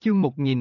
Chương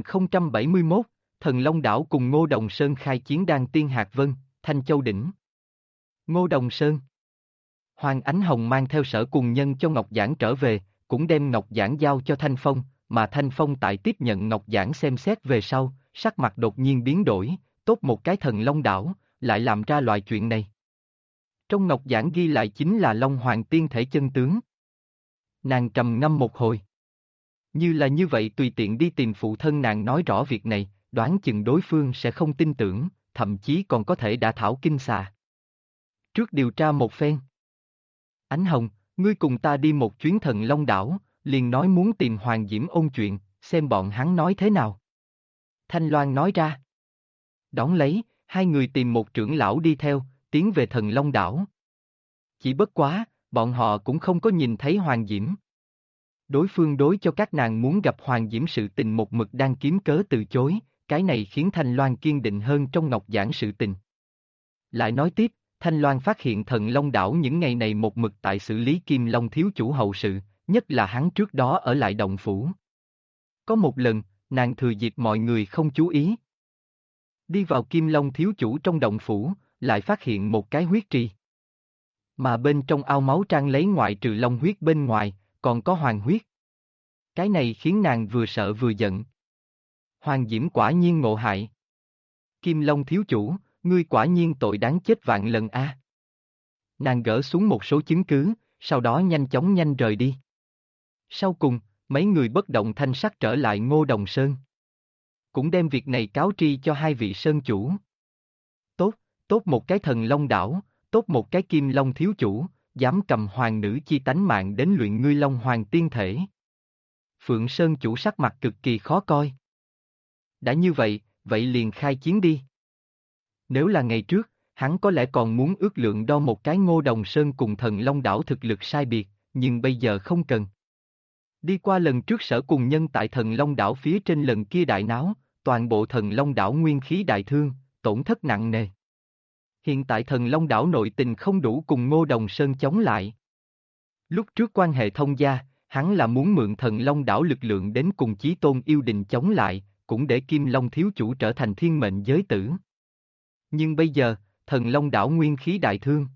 1071, Thần Long Đảo cùng Ngô Đồng Sơn khai chiến Đan Tiên Hạc Vân, Thanh Châu Đỉnh. Ngô Đồng Sơn. Hoàng Ánh Hồng mang theo Sở Cùng Nhân cho Ngọc Giảng trở về, cũng đem Ngọc Giảng giao cho Thanh Phong, mà Thanh Phong tại tiếp nhận Ngọc Giảng xem xét về sau, sắc mặt đột nhiên biến đổi, tốt một cái Thần Long Đảo, lại làm ra loại chuyện này. Trong Ngọc Giảng ghi lại chính là Long Hoàng tiên thể chân tướng. Nàng trầm ngâm một hồi. Như là như vậy tùy tiện đi tìm phụ thân nàng nói rõ việc này, đoán chừng đối phương sẽ không tin tưởng, thậm chí còn có thể đả thảo kinh xà. Trước điều tra một phen. Ánh Hồng, ngươi cùng ta đi một chuyến Thần Long Đảo, liền nói muốn tìm Hoàng Diễm ôn chuyện, xem bọn hắn nói thế nào. Thanh Loan nói ra. Đón lấy, hai người tìm một trưởng lão đi theo, tiến về Thần Long Đảo. Chỉ bất quá, bọn họ cũng không có nhìn thấy Hoàng Diễm. Đối phương đối cho các nàng muốn gặp Hoàng Diễm sự tình một mực đang kiếm cớ từ chối, cái này khiến Thanh Loan kiên định hơn trong Ngọc Giảng sự tình. Lại nói tiếp, Thanh Loan phát hiện Thần Long Đảo những ngày này một mực tại xử lý Kim Long thiếu chủ hậu sự, nhất là hắn trước đó ở lại động phủ. Có một lần, nàng thừa dịp mọi người không chú ý. Đi vào Kim Long thiếu chủ trong động phủ, lại phát hiện một cái huyết trì. Mà bên trong ao máu trang lấy ngoại trừ long huyết bên ngoài, còn có hoàng huyết. Cái này khiến nàng vừa sợ vừa giận. Hoàng Diễm quả nhiên ngộ hại. Kim Long thiếu chủ, ngươi quả nhiên tội đáng chết vạn lần a. Nàng gỡ xuống một số chứng cứ, sau đó nhanh chóng rời đi. Sau cùng, mấy người bất động thanh sắc trở lại Ngô Đồng Sơn. Cũng đem việc này cáo tri cho hai vị sơn chủ. Tốt, tốt một cái Thần Long Đảo, tốt một cái Kim Long thiếu chủ, dám cầm hoàng nữ chi tánh mạng đến luyện ngươi Long Hoàng tiên thể. Phượng Sơn chủ sắc mặt cực kỳ khó coi. Đã như vậy, vậy liền khai chiến đi. Nếu là ngày trước, hắn có lẽ còn muốn ước lượng đo một cái Ngô Đồng Sơn cùng Thần Long Đảo thực lực sai biệt, nhưng bây giờ không cần. Đi qua lần trước Sở Cùng Nhân tại Thần Long Đảo phía trên lần kia đại náo, toàn bộ Thần Long Đảo nguyên khí đại thương, tổn thất nặng nề. Hiện tại Thần Long Đảo nội tình không đủ cùng Ngô Đồng Sơn chống lại. Lúc trước quan hệ thông gia, hắn là muốn mượn Thần Long Đảo lực lượng đến cùng Chí Tôn yêu đình chống lại, cũng để Kim Long thiếu chủ trở thành thiên mệnh giới tử. Nhưng bây giờ, Thần Long Đảo nguyên khí đại thương.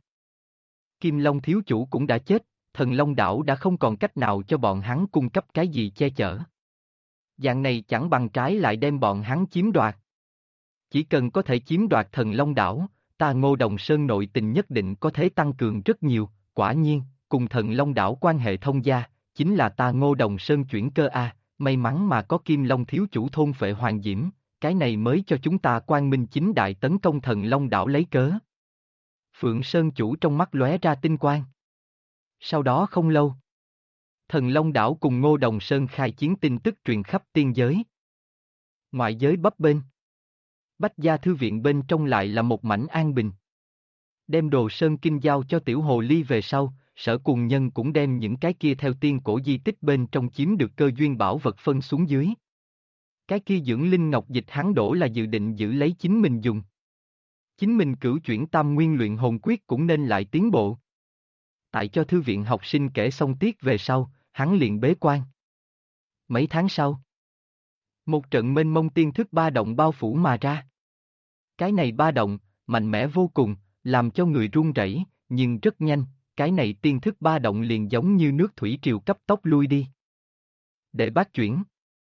Kim Long thiếu chủ cũng đã chết, Thần Long Đảo đã không còn cách nào cho bọn hắn cung cấp cái gì che chở. Dạng này chẳng bằng trái lại đem bọn hắn chiếm đoạt. Chỉ cần có thể chiếm đoạt Thần Long Đảo, ta Ngô Đồng Sơn nội tình nhất định có thể tăng cường rất nhiều, quả nhiên, cùng Thần Long Đảo quan hệ thông gia, chính là ta Ngô Đồng Sơn chuyển cơ a, may mắn mà có Kim Long thiếu chủ thôn phệ Hoàng Diễm, cái này mới cho chúng ta quang minh chính đại tấn công Thần Long Đảo lấy cớ. Phượng Sơn chủ trong mắt lóe ra tinh quang. Sau đó không lâu, Thần Long Đảo cùng Ngô Đồng Sơn khai chiến tin tức truyền khắp tiên giới. Ngoại giới bấp bênh. Bách gia thư viện bên trong lại là một mảnh an bình. Đem đồ sơn kinh giao cho tiểu hồ ly về sau, Sở Cùng Nhân cũng đem những cái kia theo tiên cổ di tích bên trong chiếm được cơ duyên bảo vật phân xuống dưới. Cái kia dưỡng linh ngọc dịch hắn đổ là dự định giữ lấy chính mình dùng. Chính mình cửu chuyển tam nguyên luyện hồn quyết cũng nên lại tiến bộ. Tại cho thư viện học sinh kể xong tiết về sau, hắn liền bế quan. Mấy tháng sau, một trận mênh mông tiên thức ba động bao phủ mà ra. Cái này ba động, mạnh mẽ vô cùng, làm cho người run rẩy, nhưng rất nhanh, cái này tiên thức ba động liền giống như nước thủy triều cấp tốc lui đi. Đệ bát chuyển.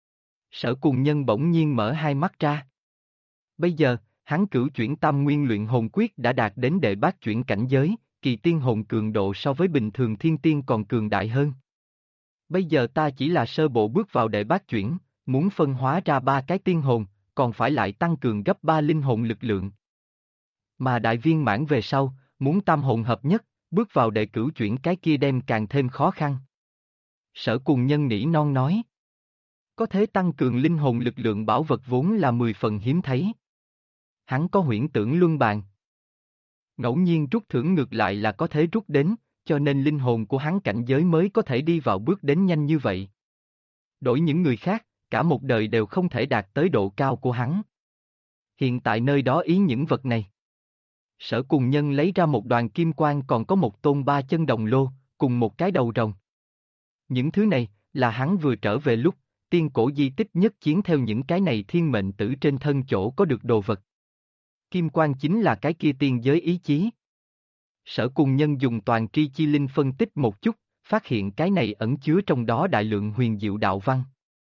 Sở Cùng Nhân bỗng nhiên mở hai mắt ra. Bây giờ, hắn cửu chuyển tam nguyên luyện hồn quyết đã đạt đến đệ bát chuyển cảnh giới, kỳ tiên hồn cường độ so với bình thường thiên tiên còn cường đại hơn. Bây giờ ta chỉ là sơ bộ bước vào đệ bát chuyển, muốn phân hóa ra ba cái tiên hồn, còn phải lại tăng cường gấp 3 linh hồn lực lượng. Mà đại viên mãn về sau, muốn tam hồn hợp nhất, bước vào đệ cửu chuyển cái kia đem càng thêm khó khăn. Sở Cùng Nhân nỉ non nói. Có thể tăng cường linh hồn lực lượng bảo vật vốn là 10 phần hiếm thấy. Hắn có huyễn tưởng luân bàn. Ngẫu nhiên rút thưởng ngược lại là có thể rút đến, cho nên linh hồn của hắn cảnh giới mới có thể đi vào bước đến nhanh như vậy. Đổi những người khác, cả một đời đều không thể đạt tới độ cao của hắn. Hiện tại nơi đó ý những vật này. Sở Cùng Nhân lấy ra một đoàn kim quang còn có một tôn ba chân đồng lô, cùng một cái đầu rồng. Những thứ này, là hắn vừa trở về lúc, tiên cổ di tích nhất chiến theo những cái này thiên mệnh tử trên thân chỗ có được đồ vật. Kim quang chính là cái kia tiên giới ý chí. Sở Cùng Nhân dùng toàn tri chi linh phân tích một chút, phát hiện cái này ẩn chứa trong đó đại lượng huyền diệu đạo văn.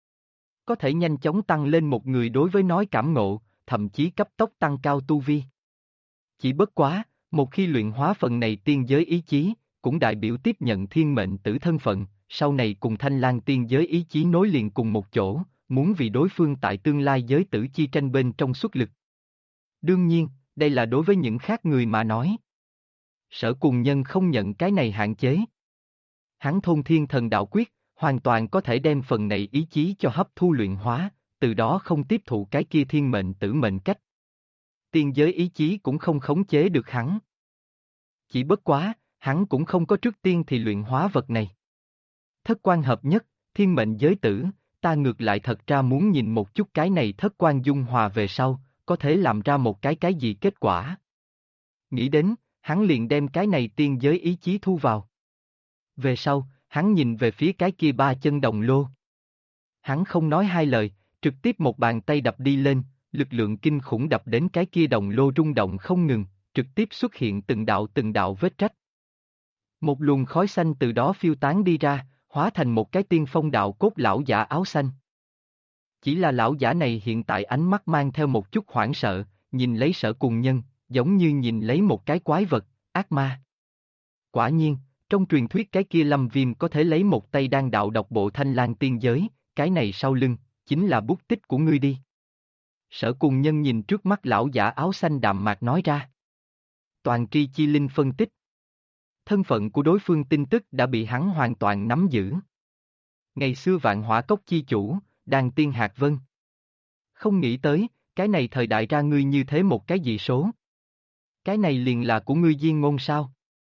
Có thể nhanh chóng tăng lên một người đối với nói cảm ngộ, thậm chí cấp tốc tăng cao tu vi. Chỉ bất quá, một khi luyện hóa phần này tiên giới ý chí, cũng đại biểu tiếp nhận thiên mệnh tử thân phận, sau này cùng Thanh Lang tiên giới ý chí nối liền cùng một chỗ, muốn vì đối phương tại tương lai giới tử chi tranh bên trong xuất lực. Đương nhiên, đây là đối với những khác người mà nói. Sở Cùng Nhân không nhận cái này hạn chế. Hắn thôn thiên thần đạo quyết, hoàn toàn có thể đem phần này ý chí cho hấp thu luyện hóa, từ đó không tiếp thụ cái kia thiên mệnh tử mệnh cách. Tiên giới ý chí cũng không khống chế được hắn. Chỉ bất quá, hắn cũng không có trước tiên thì luyện hóa vật này. Thất quan hợp nhất, thiên mệnh giới tử, ta ngược lại thật ra muốn nhìn một chút cái này thất quan dung hòa về sau, có thể làm ra một cái gì kết quả. Nghĩ đến, hắn liền đem cái này tiên giới ý chí thu vào. Về sau, hắn nhìn về phía cái kia ba chân đồng lô. Hắn không nói hai lời, trực tiếp một bàn tay đập đi lên, lực lượng kinh khủng đập đến cái kia đồng lô rung động không ngừng, trực tiếp xuất hiện từng đạo vết rách. Một luồng khói xanh từ đó phiêu tán đi ra, hóa thành một cái tiên phong đạo cốt lão giả áo xanh. Chỉ là lão giả này hiện tại ánh mắt mang theo một chút hoảng sợ, nhìn lấy Sở Cùng Nhân, giống như nhìn lấy một cái quái vật, ác ma. Quả nhiên, trong truyền thuyết cái kia Lâm Viêm có thể lấy một tay đan đạo độc bộ Thanh Lang tiên giới, cái này sau lưng, chính là bút tích của ngươi đi. Sở Cùng Nhân nhìn trước mắt lão giả áo xanh đạm mạc nói ra. Toàn tri chi linh phân tích. Thân phận của đối phương tin tức đã bị hắn hoàn toàn nắm giữ. Ngày xưa Vạn Hỏa Cốc chi chủ, Đan Tiên Hạc Vân. Không nghĩ tới, cái này thời đại ra ngươi như thế một cái dị số. Cái này liền là của ngươi Diên Ngôn sao?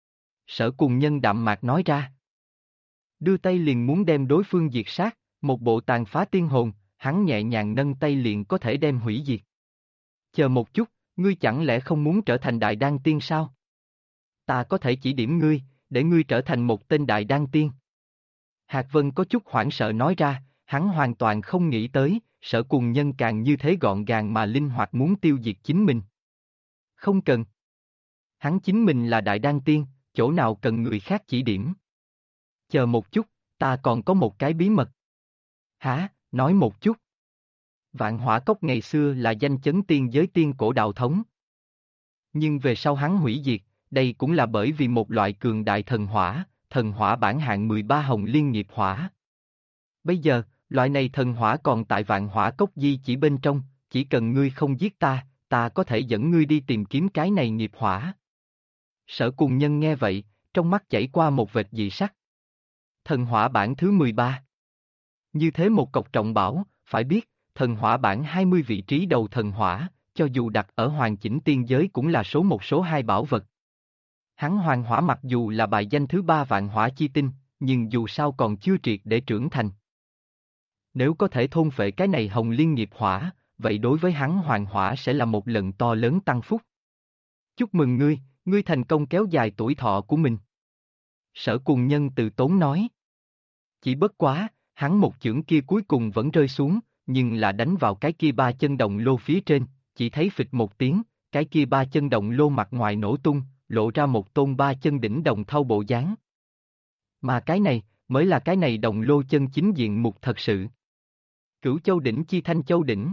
Sở Cùng Nhân đạm mạc nói ra. Đưa tay liền muốn đem đối phương diệt sát, một bộ tàn phá tiên hồn, hắn nhẹ nhàng nâng tay liền có thể đem hủy diệt. Chờ một chút, ngươi chẳng lẽ không muốn trở thành đại đan tiên sao? Ta có thể chỉ điểm ngươi, để ngươi trở thành một tên đại đan tiên. Hạc Vân có chút hoảng sợ nói ra, hắn hoàn toàn không nghĩ tới, Sở Cùng Nhân càng như thế gọn gàng mà linh hoạt muốn tiêu diệt chính mình. Không cần. Hắn chính mình là đại đan tiên, chỗ nào cần người khác chỉ điểm. Chờ một chút, ta còn có một cái bí mật. Hả, nói một chút. Vạn Hỏa Cốc ngày xưa là danh chấn tiên giới tiên cổ đạo thống. Nhưng về sau hắn hủy diệt, đây cũng là bởi vì một loại cường đại thần hỏa bản hạng 13 hồng liên nghiệp hỏa. Bây giờ, loại này thần hỏa còn tại Vạn Hỏa Cốc di chỉ bên trong, chỉ cần ngươi không giết ta, ta có thể dẫn ngươi đi tìm kiếm cái này nghiệp hỏa. Sở Cùng Nhân nghe vậy, trong mắt chảy qua một vệt dị sắc. Thần hỏa bản thứ 13. Như thế một cọc trọng bảo, phải biết, thần hỏa bản 20 vị trí đầu thần hỏa, cho dù đặt ở hoàn chỉnh tiên giới cũng là số 1 số 2 bảo vật. Hắn hoàng hỏa mặc dù là bài danh thứ 3 vạn hỏa chi tinh, nhưng dù sao còn chưa triệt để trưởng thành. Nếu có thể thôn phệ cái này hồng liên nghiệp hỏa, vậy đối với hắn hoàng hỏa sẽ là một lần to lớn tăng phúc. Chúc mừng ngươi, ngươi thành công kéo dài tuổi thọ của mình. Sở Cùng Nhân từ tốn nói. Chỉ bất quá, hắn một chưởng kia cuối cùng vẫn rơi xuống, nhưng là đánh vào cái kia ba chân đồng lô phía trên, chỉ thấy phịch một tiếng, cái kia ba chân đồng lô mặt ngoài nổ tung, lộ ra một tôn ba chân đỉnh đồng thau bộ dáng. Mà cái này, mới là cái này đồng lô chân chính diện mục thật sự. Cửu Châu đỉnh chi Thanh Châu đỉnh.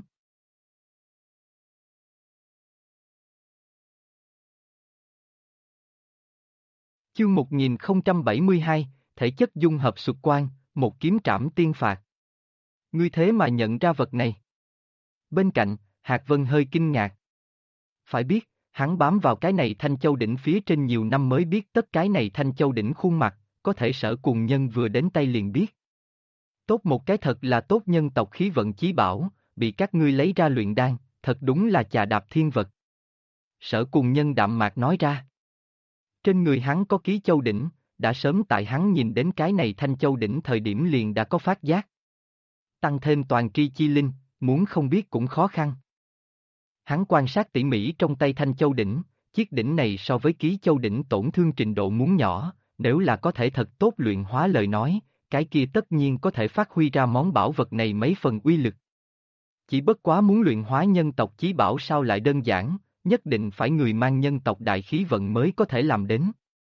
Chương 1072, thể chất dung hợp sụt quan, một kiếm trảm tiên phạt. Ngươi thế mà nhận ra vật này. Bên cạnh, Hạc Vân hơi kinh ngạc. Phải biết, hắn bám vào cái này Thanh Châu đỉnh phía trên nhiều năm mới biết tất cái này Thanh Châu đỉnh khuôn mặt, có thể Sở Cùng Nhân vừa đến tay liền biết. Tốt một cái thật là tốt nhân tộc khí vận chí bảo, bị các ngươi lấy ra luyện đan, thật đúng là chà đạp thiên vật. Sở Cùng Nhân đạm mạc nói ra. Trên người hắn có ký châu đỉnh, đã sớm tại hắn nhìn đến cái này Thanh Châu đỉnh thời điểm liền đã có phát giác. Tăng thêm toàn tri chi linh, muốn không biết cũng khó khăn. Hắn quan sát tỉ mỉ trong tay Thanh Châu đỉnh, chiếc đỉnh này so với ký châu đỉnh tổn thương trình độ muốn nhỏ, nếu là có thể thật tốt luyện hóa lời nói, cái kia tất nhiên có thể phát huy ra món bảo vật này mấy phần uy lực. Chỉ bất quá muốn luyện hóa nhân tộc chí bảo sao lại đơn giản, nhất định phải người mang nhân tộc đại khí vận mới có thể làm đến.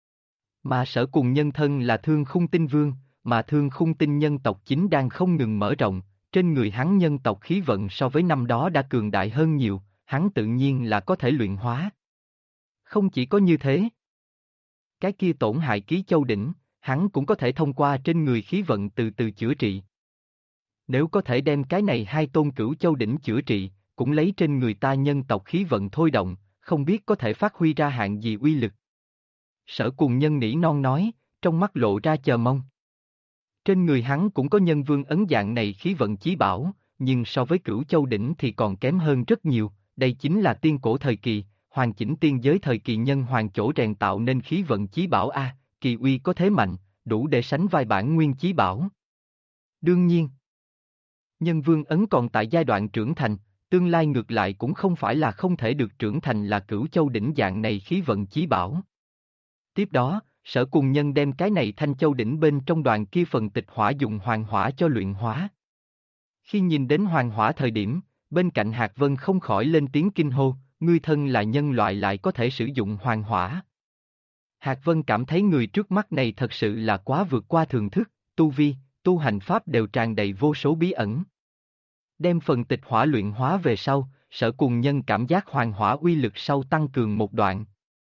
Mà Sở Cùng nhân thân là Thương Khung Tinh Vương, mà Thương Khung Tinh nhân tộc chính đang không ngừng mở rộng, trên người hắn nhân tộc khí vận so với năm đó đã cường đại hơn nhiều, hắn tự nhiên là có thể luyện hóa. Không chỉ có như thế, cái kia tổn hại Ký Châu Đỉnh, hắn cũng có thể thông qua trên người khí vận từ từ chữa trị. Nếu có thể đem cái này hai tôn Cửu Châu Đỉnh chữa trị, cũng lấy trên người ta nhân tộc khí vận thôi động, không biết có thể phát huy ra hạng gì uy lực. Sở Cùng nhân nỉ non nói, trong mắt lộ ra chờ mong. Trên người hắn cũng có nhân vương ấn dạng này khí vận chí bảo, nhưng so với Cửu Châu Đỉnh thì còn kém hơn rất nhiều, đây chính là tiên cổ thời kỳ, hoàn chỉnh tiên giới thời kỳ nhân hoàng chỗ rèn tạo nên khí vận chí bảo a, kỳ uy có thế mạnh, đủ để sánh vai bản nguyên chí bảo. Đương nhiên, nhân vương ấn còn tại giai đoạn trưởng thành, tương lai ngược lại cũng không phải là không thể được trưởng thành là Cửu Châu Đỉnh dạng này khí vận chí bảo. Tiếp đó, Sở Cùng nhân đem cái này Thanh Châu Đỉnh bên trong đoàn kia phần tịch hỏa dùng hoàng hỏa cho luyện hóa. Khi nhìn đến hoàng hỏa thời điểm, bên cạnh Hạc Vân không khỏi lên tiếng kinh hô, ngươi thân là nhân loại lại có thể sử dụng hoàng hỏa. Hạc Vân cảm thấy người trước mắt này thật sự là quá vượt qua thường thức, tu vi, tu hành pháp đều tràn đầy vô số bí ẩn. Đem phần tịch hỏa luyện hóa về sau, Sở Cùng nhân cảm giác hoàng hỏa uy lực sau tăng cường một đoạn.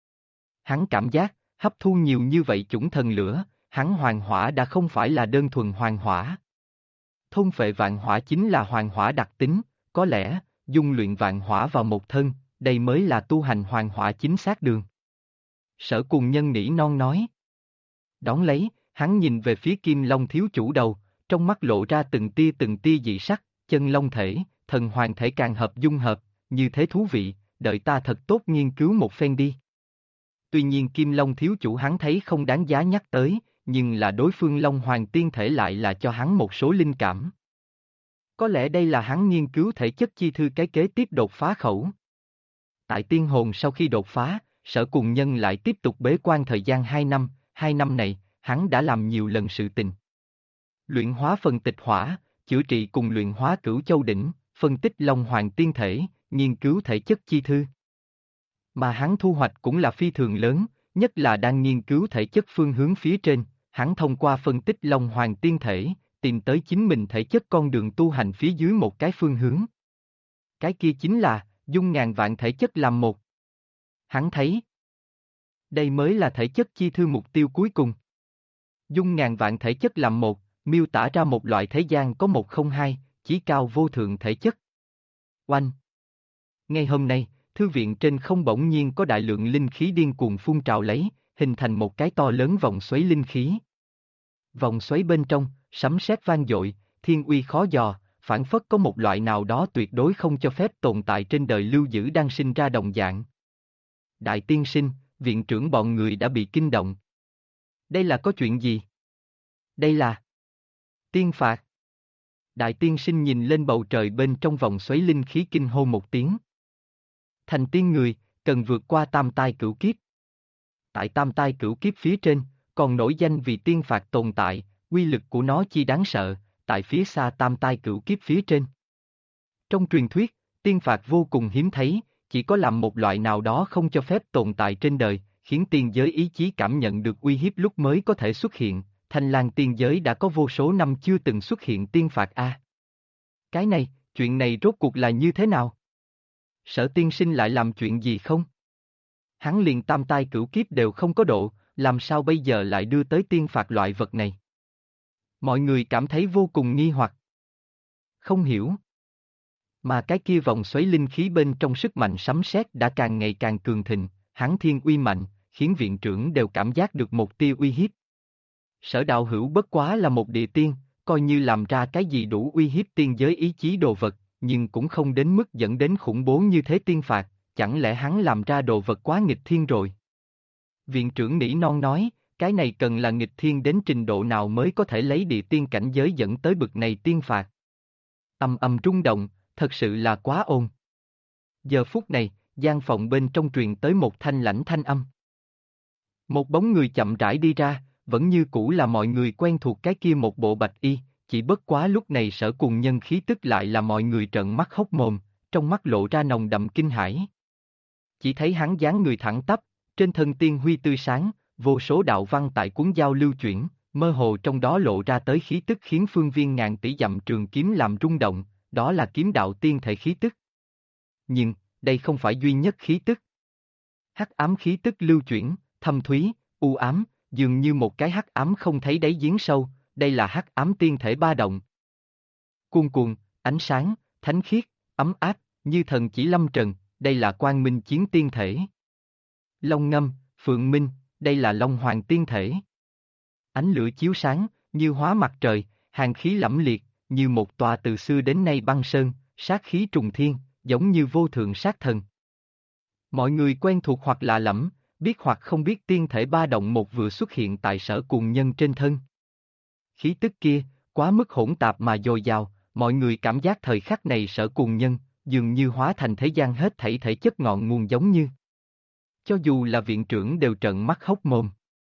Hắn cảm giác, hấp thu nhiều như vậy chủng thần lửa, hắn hoàng hỏa đã không phải là đơn thuần hoàng hỏa. Thôn phệ vạn hỏa chính là hoàng hỏa đặc tính, có lẽ, dung luyện vạn hỏa vào một thân, đây mới là tu hành hoàng hỏa chính xác đường. Sở Cùng nhân nỉ non nói. Đón lấy, hắn nhìn về phía Kim Long thiếu chủ đầu, trong mắt lộ ra từng tia dị sắc, chân long thể, thần hoàng thể càng hợp dung hợp, như thế thú vị, đợi ta thật tốt nghiên cứu một phen đi. Tuy nhiên Kim Long thiếu chủ hắn thấy không đáng giá nhắc tới, nhưng là đối phương Long Hoàng tiên thể lại là cho hắn một số linh cảm. Có lẽ đây là hắn nghiên cứu thể chất chi thư cái kế tiếp đột phá khẩu. Tại tiên hồn sau khi đột phá, Sở Cùng nhân lại tiếp tục bế quan thời gian 2 năm này, hắn đã làm nhiều lần sự tình. Luyện hóa phần tịch hỏa, chữa trị cùng luyện hóa Cửu Châu Đỉnh, phân tích Long Hoàng tiên thể, nghiên cứu thể chất chi thư. Mà hắn thu hoạch cũng là phi thường lớn, nhất là đang nghiên cứu thể chất phương hướng phía trên, hắn thông qua phân tích Long Hoàng tiên thể, tìm tới chính mình thể chất con đường tu hành phía dưới một cái phương hướng. Cái kia chính là, dung ngàn vạn thể chất làm một. Hắn thấy, đây mới là thể chất chi thư mục tiêu cuối cùng. Dung ngàn vạn thể chất làm một, miêu tả ra một loại thế gian có một không hai, chí cao vô thượng thể chất. Oanh! Ngay hôm nay, thư viện trên không bỗng nhiên có đại lượng linh khí điên cuồng phun trào lấy, hình thành một cái to lớn vòng xoáy linh khí. Vòng xoáy bên trong, sấm sét vang dội, thiên uy khó dò, phảng phất có một loại nào đó tuyệt đối không cho phép tồn tại trên đời lưu giữ đang sinh ra đồng dạng. Đại tiên sinh, viện trưởng bọn người đã bị kinh động. Đây là có chuyện gì? Đây là tiên phạt. Đại tiên sinh nhìn lên bầu trời bên trong vòng xoáy linh khí kinh hô một tiếng. Thành tiên người, cần vượt qua tam tai cửu kiếp. Tại tam tai cửu kiếp phía trên, còn nổi danh vì tiên phạt tồn tại, uy lực của nó chi đáng sợ, tại phía xa tam tai cửu kiếp phía trên. Trong truyền thuyết, tiên phạt vô cùng hiếm thấy, chỉ có làm một loại nào đó không cho phép tồn tại trên đời, khiến tiên giới ý chí cảm nhận được uy hiếp lúc mới có thể xuất hiện. Thanh Lang tiên giới đã có vô số năm chưa từng xuất hiện tiên phạt a. Cái này, chuyện này rốt cuộc là như thế nào? Sở tiên sinh lại làm chuyện gì không? Hắn liền tam tai cửu kiếp đều không có độ, làm sao bây giờ lại đưa tới tiên phạt loại vật này? Mọi người cảm thấy vô cùng nghi hoặc. Không hiểu. Mà cái kia vòng xoáy linh khí bên trong sức mạnh sấm sét đã càng ngày càng cường thịnh, hắn thiên uy mạnh, khiến viện trưởng đều cảm giác được một tia uy hiếp. Sở đạo hữu bất quá là một địa tiên, coi như làm ra cái gì đủ uy hiếp tiên giới ý chí đồ vật, nhưng cũng không đến mức dẫn đến khủng bố như thế tiên phạt, chẳng lẽ hắn làm ra đồ vật quá nghịch thiên rồi? Viện trưởng nỉ non nói, cái này cần là nghịch thiên đến trình độ nào mới có thể lấy địa tiên cảnh giới dẫn tới bực này tiên phạt. Âm âm rung động, thật sự là quá ồn. Giờ phút này, gian phòng bên trong truyền tới một thanh lãnh thanh âm. Một bóng người chậm rãi đi ra, vẫn như cũ là mọi người quen thuộc cái kia một bộ bạch y, chỉ bất quá lúc này Sở Cùng Nhân khí tức lại là mọi người trợn mắt hốc mồm, trong mắt lộ ra nồng đậm kinh hãi. Chỉ thấy hắn dáng người thẳng tắp, trên thân tiên huy tươi sáng, vô số đạo văn tại cuốn dao lưu chuyển, mơ hồ trong đó lộ ra tới khí tức khiến phương viên ngàn tỷ dặm trường kiếm làm rung động, đó là kiếm đạo tiên thể khí tức. Nhưng, đây không phải duy nhất khí tức. Hắc ám khí tức lưu chuyển, thâm thúy, u ám, dường như một cái hắc ám không thấy đáy giếng sâu, đây là hắc ám tiên thể ba động. Cuồn cuộn, ánh sáng, thánh khiết, ấm áp, như thần chỉ lâm trần, đây là quang minh chiến tiên thể. Long ngâm, phượng minh, đây là long hoàng tiên thể. Ánh lửa chiếu sáng, như hóa mặt trời, hàn khí lẫm liệt, như một tòa từ xưa đến nay băng sơn, sát khí trùng thiên, giống như vô thượng sát thần. Mọi người quen thuộc hoặc lạ lẫm, biết hoặc không biết tiên thể ba động một vừa xuất hiện tại Sở Cùng Nhân trên thân. Khí tức kia, quá mức hỗn tạp mà dồi dào, mọi người cảm giác thời khắc này Sở Cùng Nhân, dường như hóa thành thế gian hết thảy thể chất ngọn nguồn giống như. Cho dù là viện trưởng đều trợn mắt hốc mồm.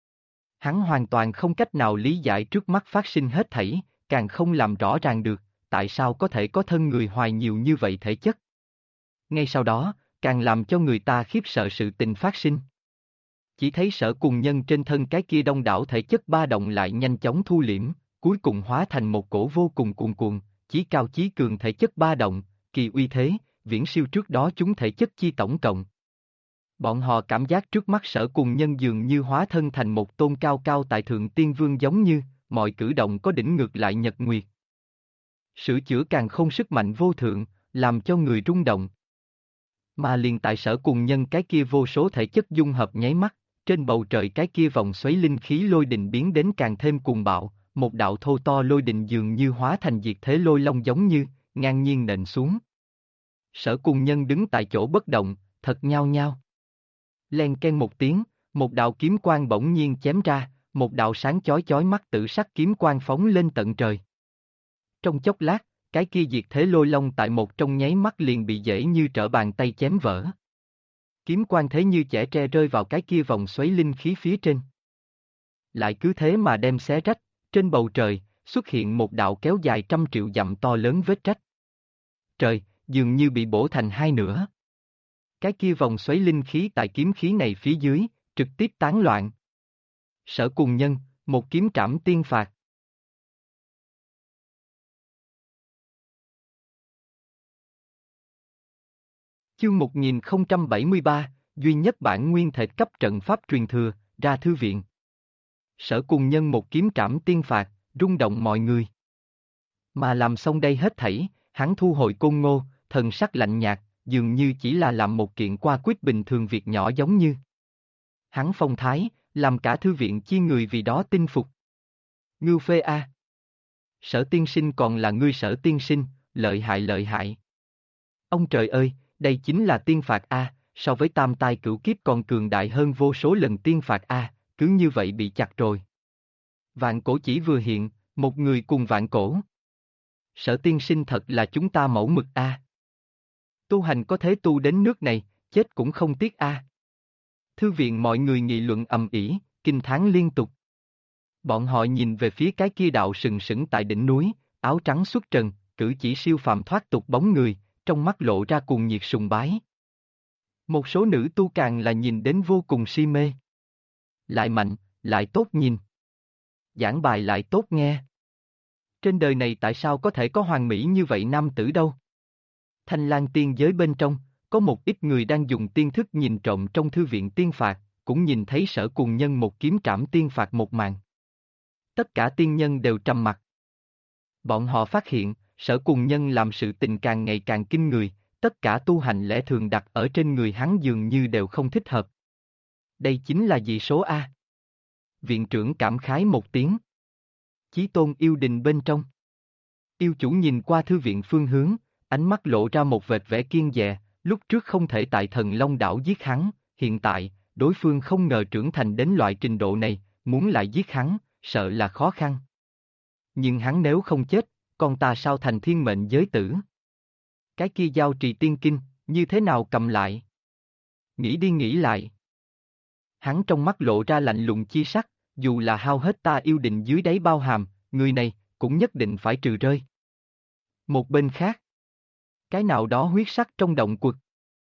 Hắn hoàn toàn không cách nào lý giải trước mắt phát sinh hết thảy, càng không làm rõ ràng được, tại sao có thể có thân người hoài nhiều như vậy thể chất. Ngay sau đó, càng làm cho người ta khiếp sợ sự tình phát sinh. Chỉ thấy Sở Cùng Nhân trên thân cái kia đông đảo thể chất ba động lại nhanh chóng thu liễm, cuối cùng hóa thành một cổ vô cùng cuồn cuộn, chí cao chí cường thể chất ba động, kỳ uy thế, viễn siêu trước đó chúng thể chất chi tổng cộng. Bọn họ cảm giác trước mắt Sở Cùng Nhân dường như hóa thân thành một tôn cao cao tại thượng tiên vương giống như, mọi cử động có đỉnh ngược lại nhật nguyệt. Sửa chữa càng không sức mạnh vô thượng, làm cho người rung động. Mà liền tại Sở Cùng Nhân cái kia vô số thể chất dung hợp nháy mắt, trên bầu trời cái kia vòng xoáy linh khí lôi đình biến đến càng thêm cuồng bạo, một đạo thô to lôi đình dường như hóa thành diệt thế lôi long giống như, ngang nhiên nện xuống. Sở Cùng Nhân đứng tại chỗ bất động, thật nhao nhao. Len ken một tiếng, một đạo kiếm quang bỗng nhiên chém ra, một đạo sáng chói chói mắt tử sắc kiếm quang phóng lên tận trời. Trong chốc lát, cái kia diệt thế lôi long tại một trong nháy mắt liền bị dễ như trở bàn tay chém vỡ. Kiếm quang thế như chẻ tre rơi vào cái kia vòng xoáy linh khí phía trên. Lại cứ thế mà đem xé rách, trên bầu trời, xuất hiện một đạo kéo dài 100 triệu dặm to lớn vết rách. Trời, dường như bị bổ thành hai nửa. Cái kia vòng xoáy linh khí tại kiếm khí này phía dưới, trực tiếp tán loạn. Sở Cùng Nhân, một kiếm trảm tiên phạt. Chương 1073, duy nhất bản nguyên thể cấp trận pháp truyền thừa, ra thư viện. Sở Cùng Nhân một kiếm trảm tiên phạt, rung động mọi người. Mà làm xong đây hết thảy, hắn thu hồi côn ngô, thần sắc lạnh nhạt, dường như chỉ là làm một kiện qua quyết bình thường việc nhỏ giống như. Hắn phong thái, làm cả thư viện chi người vì đó tin phục. Ngưu phê a. Sở tiên sinh còn là ngươi Sở tiên sinh, lợi hại lợi hại. Ông trời ơi, đây chính là tiên phạt a, so với tam tai cửu kiếp còn cường đại hơn vô số lần tiên phạt a, cứ như vậy bị chặt rồi. Vạn cổ chỉ vừa hiện, một người cùng vạn cổ. Sở tiên sinh thật là chúng ta mẫu mực a. Tu hành có thế tu đến nước này, chết cũng không tiếc a. Thư viện mọi người nghị luận ầm ĩ, kinh thán liên tục. Bọn họ nhìn về phía cái kia đạo sừng sững tại đỉnh núi, áo trắng xuất trần, cử chỉ siêu phàm thoát tục bóng người, trong mắt lộ ra cuồng nhiệt sùng bái. Một số nữ tu càng là nhìn đến vô cùng si mê. Lại mạnh, lại tốt nhìn. Giảng bài lại tốt nghe. Trên đời này tại sao có thể có hoàn mỹ như vậy nam tử đâu? Thanh Lang tiên giới bên trong, có một ít người đang dùng tiên thức nhìn trộm trong thư viện tiên phạt, cũng nhìn thấy Sở Cùng Nhân một kiếm trảm tiên phạt một màn. Tất cả tiên nhân đều trầm mặc. Bọn họ phát hiện, Sở Cùng Nhân làm sự tình càng ngày càng kinh người, tất cả tu hành lẽ thường đặt ở trên người hắn dường như đều không thích hợp. Đây chính là dị số A. Viện trưởng cảm khái một tiếng. Chí Tôn yêu đình bên trong. Yêu chủ nhìn qua thư viện phương hướng, ánh mắt lộ ra một vệt vẻ kiêng dè, lúc trước không thể tại Thần Long đảo giết hắn, hiện tại, đối phương không ngờ trưởng thành đến loại trình độ này, muốn lại giết hắn, sợ là khó khăn. Nhưng hắn nếu không chết, con ta sao thành thiên mệnh giới tử? Cái kia giao trì tiên kinh, như thế nào cầm lại? Nghĩ đi nghĩ lại. Hắn trong mắt lộ ra lạnh lùng chi sắc, dù là hao hết ta yêu định dưới đáy bao hàm, người này, cũng nhất định phải trừ rơi. Một bên khác, cái nào đó huyết sắc trong động quật.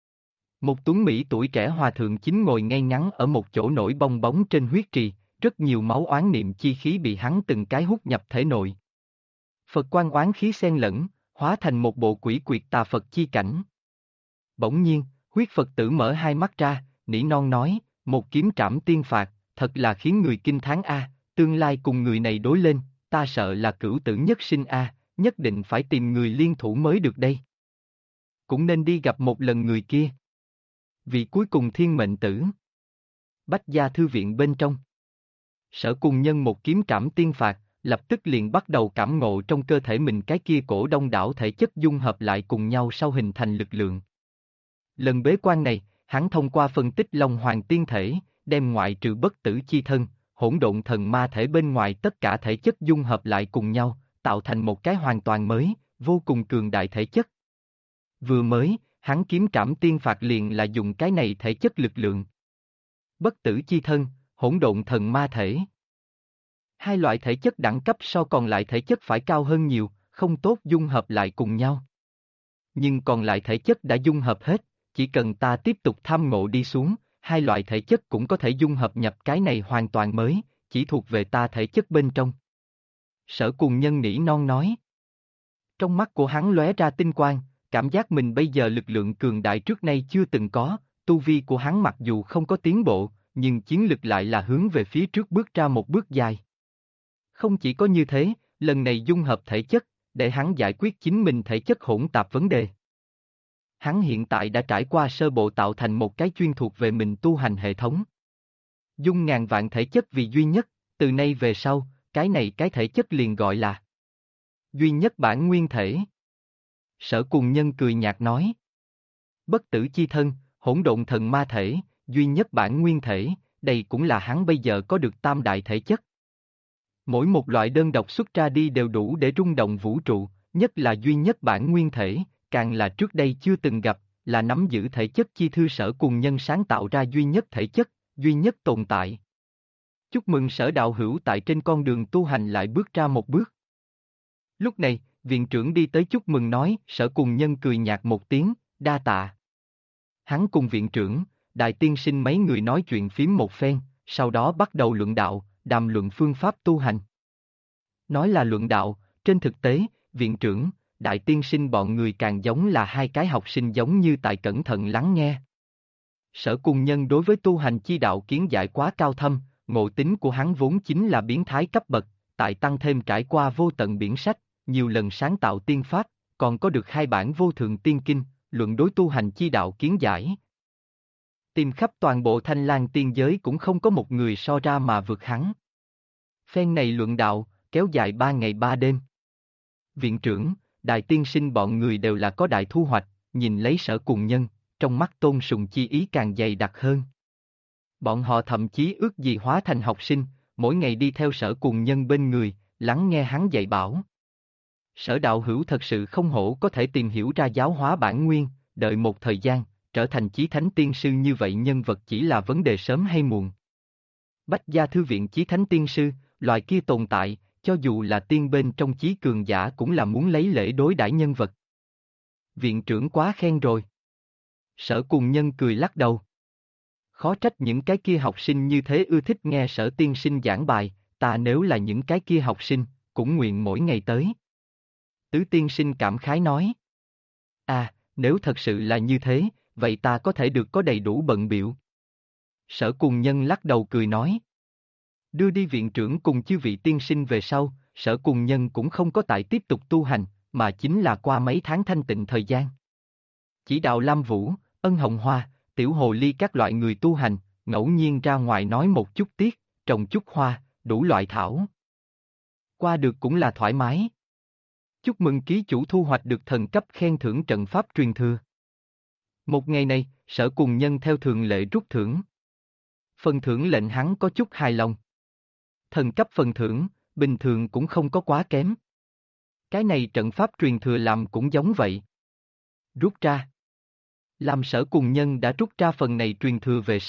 Một tuấn Mỹ tuổi trẻ hòa thượng chính ngồi ngay ngắn ở một chỗ nổi bong bóng trên huyết trì, rất nhiều máu oán niệm chi khí bị hắn từng cái hút nhập thể nội. Phật quan oán khí xen lẫn, hóa thành một bộ quỷ quyệt tà Phật chi cảnh. Bỗng nhiên, huyết Phật tử mở hai mắt ra, nỉ non nói, một kiếm trảm tiên phạt, thật là khiến người kinh thán a, tương lai cùng người này đối lên, ta sợ là cửu tử nhất sinh a, nhất định phải tìm người liên thủ mới được đây. Cũng nên đi gặp một lần người kia. Vị cuối cùng thiên mệnh tử. Bách gia thư viện bên trong. Sở Cùng Nhân một kiếm trảm tiên phạt, lập tức liền bắt đầu cảm ngộ trong cơ thể mình cái kia cổ đông đảo thể chất dung hợp lại cùng nhau sau hình thành lực lượng. Lần bế quan này, hắn thông qua phân tích Long Hoàng tiên thể, đem ngoại trừ bất tử chi thân, hỗn độn thần ma thể bên ngoài tất cả thể chất dung hợp lại cùng nhau, tạo thành một cái hoàn toàn mới, vô cùng cường đại thể chất. Vừa mới, hắn kiếm trảm tiên phạt liền là dùng cái này thể chất lực lượng. Bất tử chi thân, hỗn độn thần ma thể. Hai loại thể chất đẳng cấp so còn lại thể chất phải cao hơn nhiều, không tốt dung hợp lại cùng nhau. Nhưng còn lại thể chất đã dung hợp hết, chỉ cần ta tiếp tục tham ngộ đi xuống, hai loại thể chất cũng có thể dung hợp nhập cái này hoàn toàn mới, chỉ thuộc về ta thể chất bên trong. Sở Cùng Nhân nỉ non nói. Trong mắt của hắn lóe ra tinh quang, cảm giác mình bây giờ lực lượng cường đại trước nay chưa từng có, tu vi của hắn mặc dù không có tiến bộ, nhưng chiến lực lại là hướng về phía trước bước ra một bước dài. Không chỉ có như thế, lần này dung hợp thể chất, để hắn giải quyết chính mình thể chất hỗn tạp vấn đề. Hắn hiện tại đã trải qua sơ bộ tạo thành một cái chuyên thuộc về mình tu hành hệ thống. Dung ngàn vạn thể chất vì duy nhất, từ nay về sau, cái này cái thể chất liền gọi là duy nhất bản nguyên thể. Sở Cùng Nhân cười nhạt nói. Bất tử chi thân, hỗn độn thần ma thể, duy nhất bản nguyên thể, đây cũng là hắn bây giờ có được tam đại thể chất. Mỗi một loại đơn độc xuất ra đi đều đủ để rung động vũ trụ, nhất là duy nhất bản nguyên thể, càng là trước đây chưa từng gặp, là nắm giữ thể chất chi thư Sở Cùng Nhân sáng tạo ra duy nhất thể chất, duy nhất tồn tại. Chúc mừng Sở đạo hữu tại trên con đường tu hành lại bước ra một bước. Lúc này, viện trưởng đi tới chúc mừng nói, Sở Cùng Nhân cười nhạt một tiếng, đa tạ. Hắn cùng viện trưởng, đại tiên sinh mấy người nói chuyện phím một phen, sau đó bắt đầu luận đạo, đàm luận phương pháp tu hành. Nói là luận đạo, trên thực tế, viện trưởng, đại tiên sinh bọn người càng giống là hai cái học sinh giống như tại cẩn thận lắng nghe. Sở Cùng Nhân đối với tu hành chi đạo kiến giải quá cao thâm, ngộ tính của hắn vốn chính là biến thái cấp bậc, tại tăng thêm trải qua vô tận biển sách, nhiều lần sáng tạo tiên pháp, còn có được hai bản vô thượng tiên kinh, luận đối tu hành chi đạo kiến giải. Tìm khắp toàn bộ Thanh Lang tiên giới cũng không có một người so ra mà vượt hắn. Phen này luận đạo, kéo dài 3 ngày 3 đêm. Viện trưởng, đại tiên sinh bọn người đều là có đại thu hoạch, nhìn lấy Sở Cùng Nhân, trong mắt tôn sùng chi ý càng dày đặc hơn. Bọn họ thậm chí ước gì hóa thành học sinh, mỗi ngày đi theo Sở Cùng Nhân bên người, lắng nghe hắn dạy bảo. Sở đạo hữu thật sự không hổ có thể tìm hiểu ra giáo hóa bản nguyên, đợi một thời gian, trở thành chí thánh tiên sư như vậy nhân vật chỉ là vấn đề sớm hay muộn. Bách gia thư viện chí thánh tiên sư, loài kia tồn tại, cho dù là tiên bên trong chí cường giả cũng là muốn lấy lễ đối đãi nhân vật. Viện trưởng quá khen rồi. Sở Cùng Nhân cười lắc đầu. Khó trách những cái kia học sinh như thế ưa thích nghe Sở tiên sinh giảng bài, ta nếu là những cái kia học sinh, cũng nguyện mỗi ngày tới. Tứ tiên sinh cảm khái nói. À, nếu thật sự là như thế, vậy ta có thể được có đầy đủ bận bịu. Sở Cùng Nhân lắc đầu cười nói. Đưa đi viện trưởng cùng chư vị tiên sinh về sau, Sở Cùng Nhân cũng không có tại tiếp tục tu hành, mà chính là qua mấy tháng thanh tịnh thời gian. Chỉ đạo Lam Vũ, Ân Hồng Hoa, Tiểu Hồ Ly các loại người tu hành, ngẫu nhiên ra ngoài nói một chút tiết, trồng chút hoa, đủ loại thảo. Qua được cũng là thoải mái. Chúc mừng ký chủ thu hoạch được thần cấp khen thưởng trận pháp truyền thừa. Một ngày này, Sở Cùng Nhân theo thường lệ rút thưởng. Phần thưởng lệnh hắn có chút hài lòng. Thần cấp phần thưởng, bình thường cũng không có quá kém. Cái này trận pháp truyền thừa làm cũng giống vậy. Rút ra. Làm Sở Cùng Nhân đã rút ra phần này truyền thừa về sau,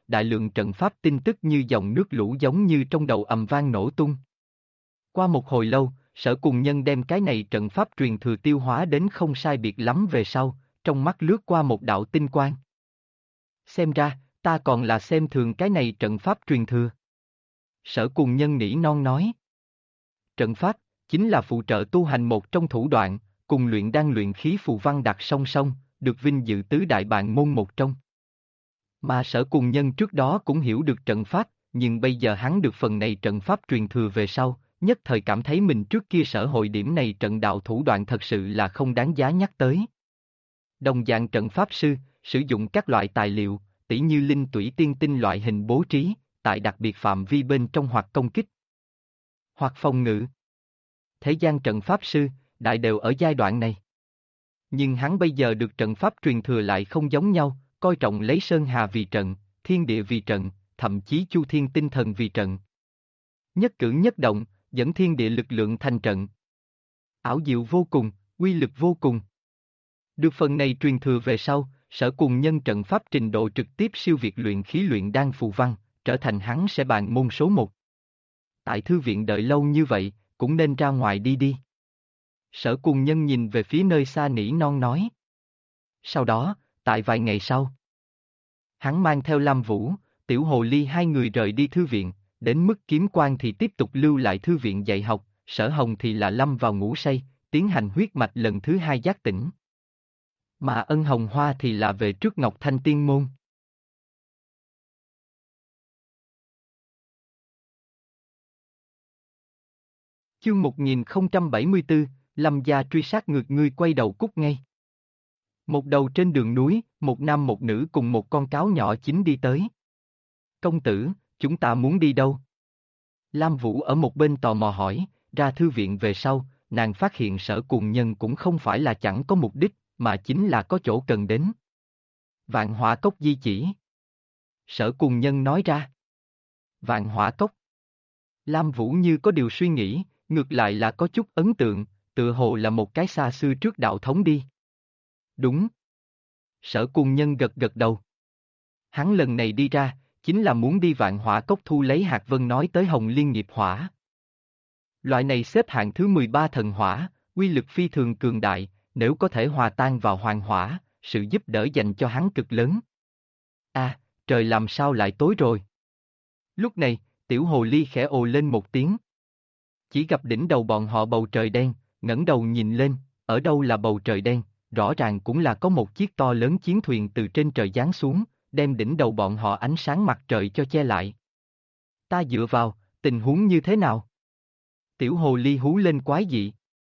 đại lượng trận pháp tin tức như dòng nước lũ giống như trong đầu ầm vang nổ tung. Qua một hồi lâu, Sở Cùng Nhân đem cái này trận pháp truyền thừa tiêu hóa đến không sai biệt lắm về sau, trong mắt lướt qua một đạo tinh quang. Xem ra, ta còn là xem thường cái này trận pháp truyền thừa. Sở Cùng Nhân nỉ non nói. Trận pháp, chính là phụ trợ tu hành một trong thủ đoạn, cùng luyện đan luyện khí phù văn đặt song song, được vinh dự tứ đại bạn môn một trong. Mà Sở Cùng Nhân trước đó cũng hiểu được trận pháp, nhưng bây giờ hắn được phần này trận pháp truyền thừa về sau, nhất thời cảm thấy mình trước kia sở hội điểm này trận đạo thủ đoạn thật sự là không đáng giá nhắc tới. Đồng dạng trận pháp sư, sử dụng các loại tài liệu, tỉ như linh tủy tiên tinh loại hình bố trí, tại đặc biệt phạm vi bên trong hoặc công kích, hoặc phòng ngự. Thế gian trận pháp sư, đại đều ở giai đoạn này. Nhưng hắn bây giờ được trận pháp truyền thừa lại không giống nhau, coi trọng lấy Sơn Hà vì trận, thiên địa vì trận, thậm chí Chu Thiên tinh thần vì trận. Nhất cử nhất động, dẫn thiên địa lực lượng thành trận. Ảo diệu vô cùng, uy lực vô cùng. Được phần này truyền thừa về sau, Sở Cùng Nhân trận pháp trình độ trực tiếp siêu việt luyện khí luyện đan phù văn, trở thành hắn sẽ bàn môn số một. Tại thư viện đợi lâu như vậy, cũng nên ra ngoài đi đi. Sở Cùng Nhân nhìn về phía nơi xa nỉ non nói. Sau đó, tại vài ngày sau, hắn mang theo Lam Vũ, Tiểu Hồ Ly hai người rời đi thư viện, đến mức Kiếm Quang thì tiếp tục lưu lại thư viện dạy học, Sở Hồng thì là lâm vào ngủ say, tiến hành huyết mạch lần thứ hai giác tỉnh. Mà Ân Hồng Hoa thì là về trước Ngọc Thanh Tiên Môn. Chương 1074, Lâm gia truy sát ngược ngươi quay đầu cút ngay. Một đầu trên đường núi, một nam một nữ cùng một con cáo nhỏ chính đi tới. Công tử, chúng ta muốn đi đâu? Lam Vũ ở một bên tò mò hỏi, ra thư viện về sau, nàng phát hiện Sở Cùng Nhân cũng không phải là chẳng có mục đích, mà chính là có chỗ cần đến. Vạn Hỏa Cốc di chỉ. Sở Cùng Nhân nói ra. Vạn Hỏa Cốc. Lam Vũ như có điều suy nghĩ, ngược lại là có chút ấn tượng, tựa hồ là một cái xa xưa trước đạo thống đi. Đúng. Sở Cùng Nhân gật gật đầu. Hắn lần này đi ra, chính là muốn đi Vạn Hỏa Cốc thu lấy hạt vân nói tới Hồng Liên nghiệp hỏa. Loại này xếp hạng thứ 13 thần hỏa, uy lực phi thường cường đại, nếu có thể hòa tan vào hoàng hỏa, sự giúp đỡ dành cho hắn cực lớn. À, trời làm sao lại tối rồi? Lúc này, Tiểu Hồ Ly khẽ ồ lên một tiếng. Chỉ gặp đỉnh đầu bọn họ bầu trời đen, ngẩng đầu nhìn lên, ở đâu là bầu trời đen, rõ ràng cũng là có một chiếc to lớn chiến thuyền từ trên trời giáng xuống, đem đỉnh đầu bọn họ ánh sáng mặt trời cho che lại. Ta dựa vào, tình huống như thế nào? Tiểu Hồ Ly hú lên quái dị.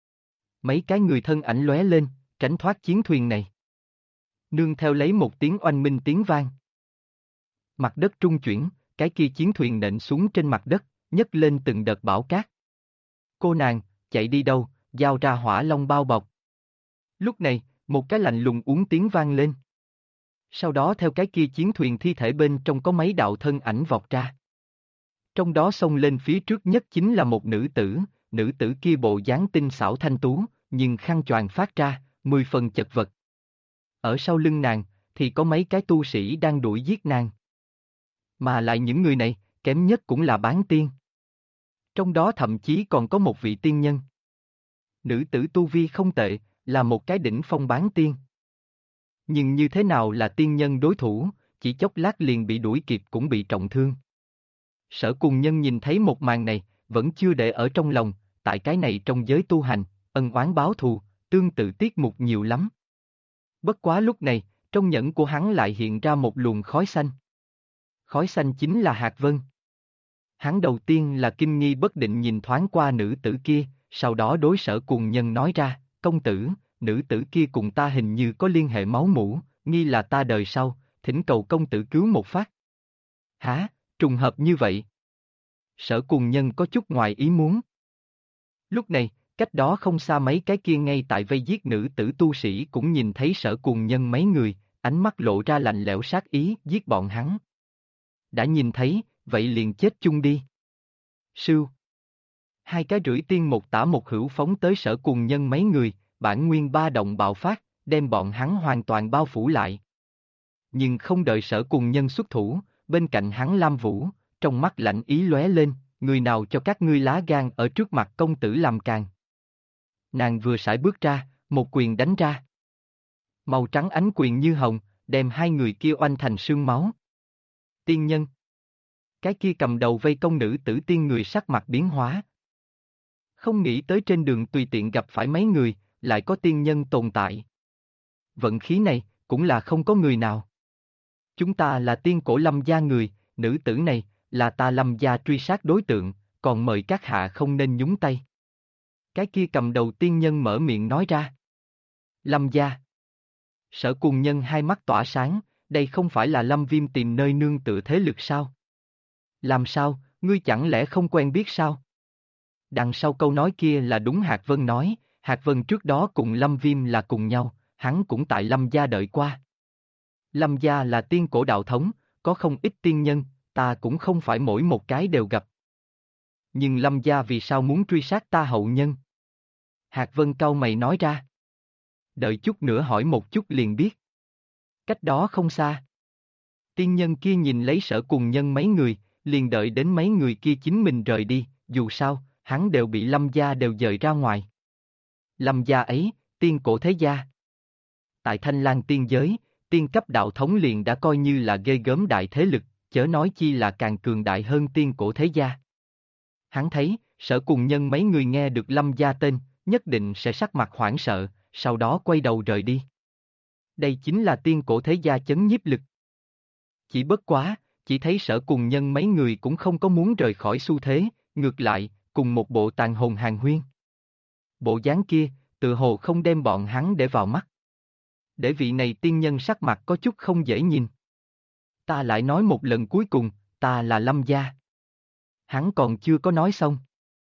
Mấy cái người thân ảnh lóe lên, tránh thoát chiến thuyền này. Nương theo lấy một tiếng oanh minh tiếng vang. Mặt đất trung chuyển, cái kia chiến thuyền nện xuống trên mặt đất, nhấc lên từng đợt bão cát. Cô nàng, chạy đi đâu, giao ra hỏa long bao bọc. Lúc này, một cái lạnh lùng uống tiếng vang lên. Sau đó theo cái kia chiến thuyền thi thể bên trong có mấy đạo thân ảnh vọt ra. Trong đó xông lên phía trước nhất chính là một nữ tử kia bộ dáng tinh xảo thanh tú, nhưng khăn choàng phát ra, 10 phần chật vật. Ở sau lưng nàng, thì có mấy cái tu sĩ đang đuổi giết nàng. Mà lại những người này, kém nhất cũng là bán tiên. Trong đó thậm chí còn có một vị tiên nhân. Nữ tử tu vi không tệ, là một cái đỉnh phong bán tiên. Nhưng như thế nào là tiên nhân đối thủ, chỉ chốc lát liền bị đuổi kịp cũng bị trọng thương. Sở Cùng Nhân nhìn thấy một màn này, vẫn chưa để ở trong lòng, tại cái này trong giới tu hành, ân oán báo thù, tương tự tiết mục nhiều lắm. Bất quá lúc này, trong nhẫn của hắn lại hiện ra một luồng khói xanh. Khói xanh chính là hạt vân. Hắn đầu tiên là kinh nghi bất định nhìn thoáng qua nữ tử kia, sau đó đối Sở Cùng Nhân nói ra, công tử, nữ tử kia cùng ta hình như có liên hệ máu mủ, nghi là ta đời sau, thỉnh cầu công tử cứu một phát. Hả, trùng hợp như vậy? Sở Cùng Nhân có chút ngoài ý muốn. Lúc này, cách đó không xa mấy cái kia ngay tại vây giết nữ tử tu sĩ cũng nhìn thấy Sở Cùng Nhân mấy người, ánh mắt lộ ra lạnh lẽo sát ý, giết bọn hắn. Đã nhìn thấy, vậy liền chết chung đi. Sưu. Hai cái rưỡi tiên một tả một hữu phóng tới Sở Cùng Nhân mấy người, bản nguyên ba động bạo phát, đem bọn hắn hoàn toàn bao phủ lại. Nhưng không đợi Sở Cùng Nhân xuất thủ, bên cạnh hắn Lam Vũ, trong mắt lạnh ý lóe lên, người nào cho các ngươi lá gan ở trước mặt công tử làm càn. Nàng vừa sải bước ra, một quyền đánh ra. Màu trắng ánh quyền như hồng, đem hai người kia oanh thành sương máu. Tiên nhân. Cái kia cầm đầu vây công nữ tử tiên người sắc mặt biến hóa. Không nghĩ tới trên đường tùy tiện gặp phải mấy người, lại có tiên nhân tồn tại. Vận khí này, cũng là không có người nào. Chúng ta là tiên cổ Lâm gia người, nữ tử này, là ta Lâm gia truy sát đối tượng, còn mời các hạ không nên nhúng tay. Cái kia cầm đầu tiên nhân mở miệng nói ra. Lâm gia. Sở Cùng Nhân hai mắt tỏa sáng, đây không phải là Lâm Viêm tìm nơi nương tựa thế lực sao? Làm sao, ngươi chẳng lẽ không quen biết sao? Đằng sau câu nói kia là đúng Hạc Vân nói, Hạc Vân trước đó cùng Lâm Viêm là cùng nhau, hắn cũng tại Lâm gia đợi qua. Lâm gia là tiên cổ đạo thống, có không ít tiên nhân, ta cũng không phải mỗi một cái đều gặp. Nhưng Lâm gia vì sao muốn truy sát ta hậu nhân? Hạc Vân cau mày nói ra. Đợi chút nữa hỏi một chút liền biết. Cách đó không xa. Tiên nhân kia nhìn lấy Sở Cùng Nhân mấy người, liền đợi đến mấy người kia chính mình rời đi, dù sao, hắn đều bị Lâm gia đều dời ra ngoài. Lâm gia ấy, tiên cổ thế gia. Tại Thanh Lang tiên giới, tiên cấp đạo thống liền đã coi như là ghê gớm đại thế lực, chớ nói chi là càng cường đại hơn tiên cổ thế gia. Hắn thấy, Sở Cùng Nhân mấy người nghe được Lâm gia tên, nhất định sẽ sắc mặt hoảng sợ, sau đó quay đầu rời đi. Đây chính là tiên cổ thế gia chấn nhiếp lực. Chỉ bất quá, chỉ thấy Sở Cùng Nhân mấy người cũng không có muốn rời khỏi xu thế, ngược lại, cùng một bộ tàn hồn hàn huyên. Bộ dáng kia, tự hồ không đem bọn hắn để vào mắt. Để vị này tiên nhân sắc mặt có chút không dễ nhìn. Ta lại nói một lần cuối cùng, ta là Lâm gia. Hắn còn chưa có nói xong.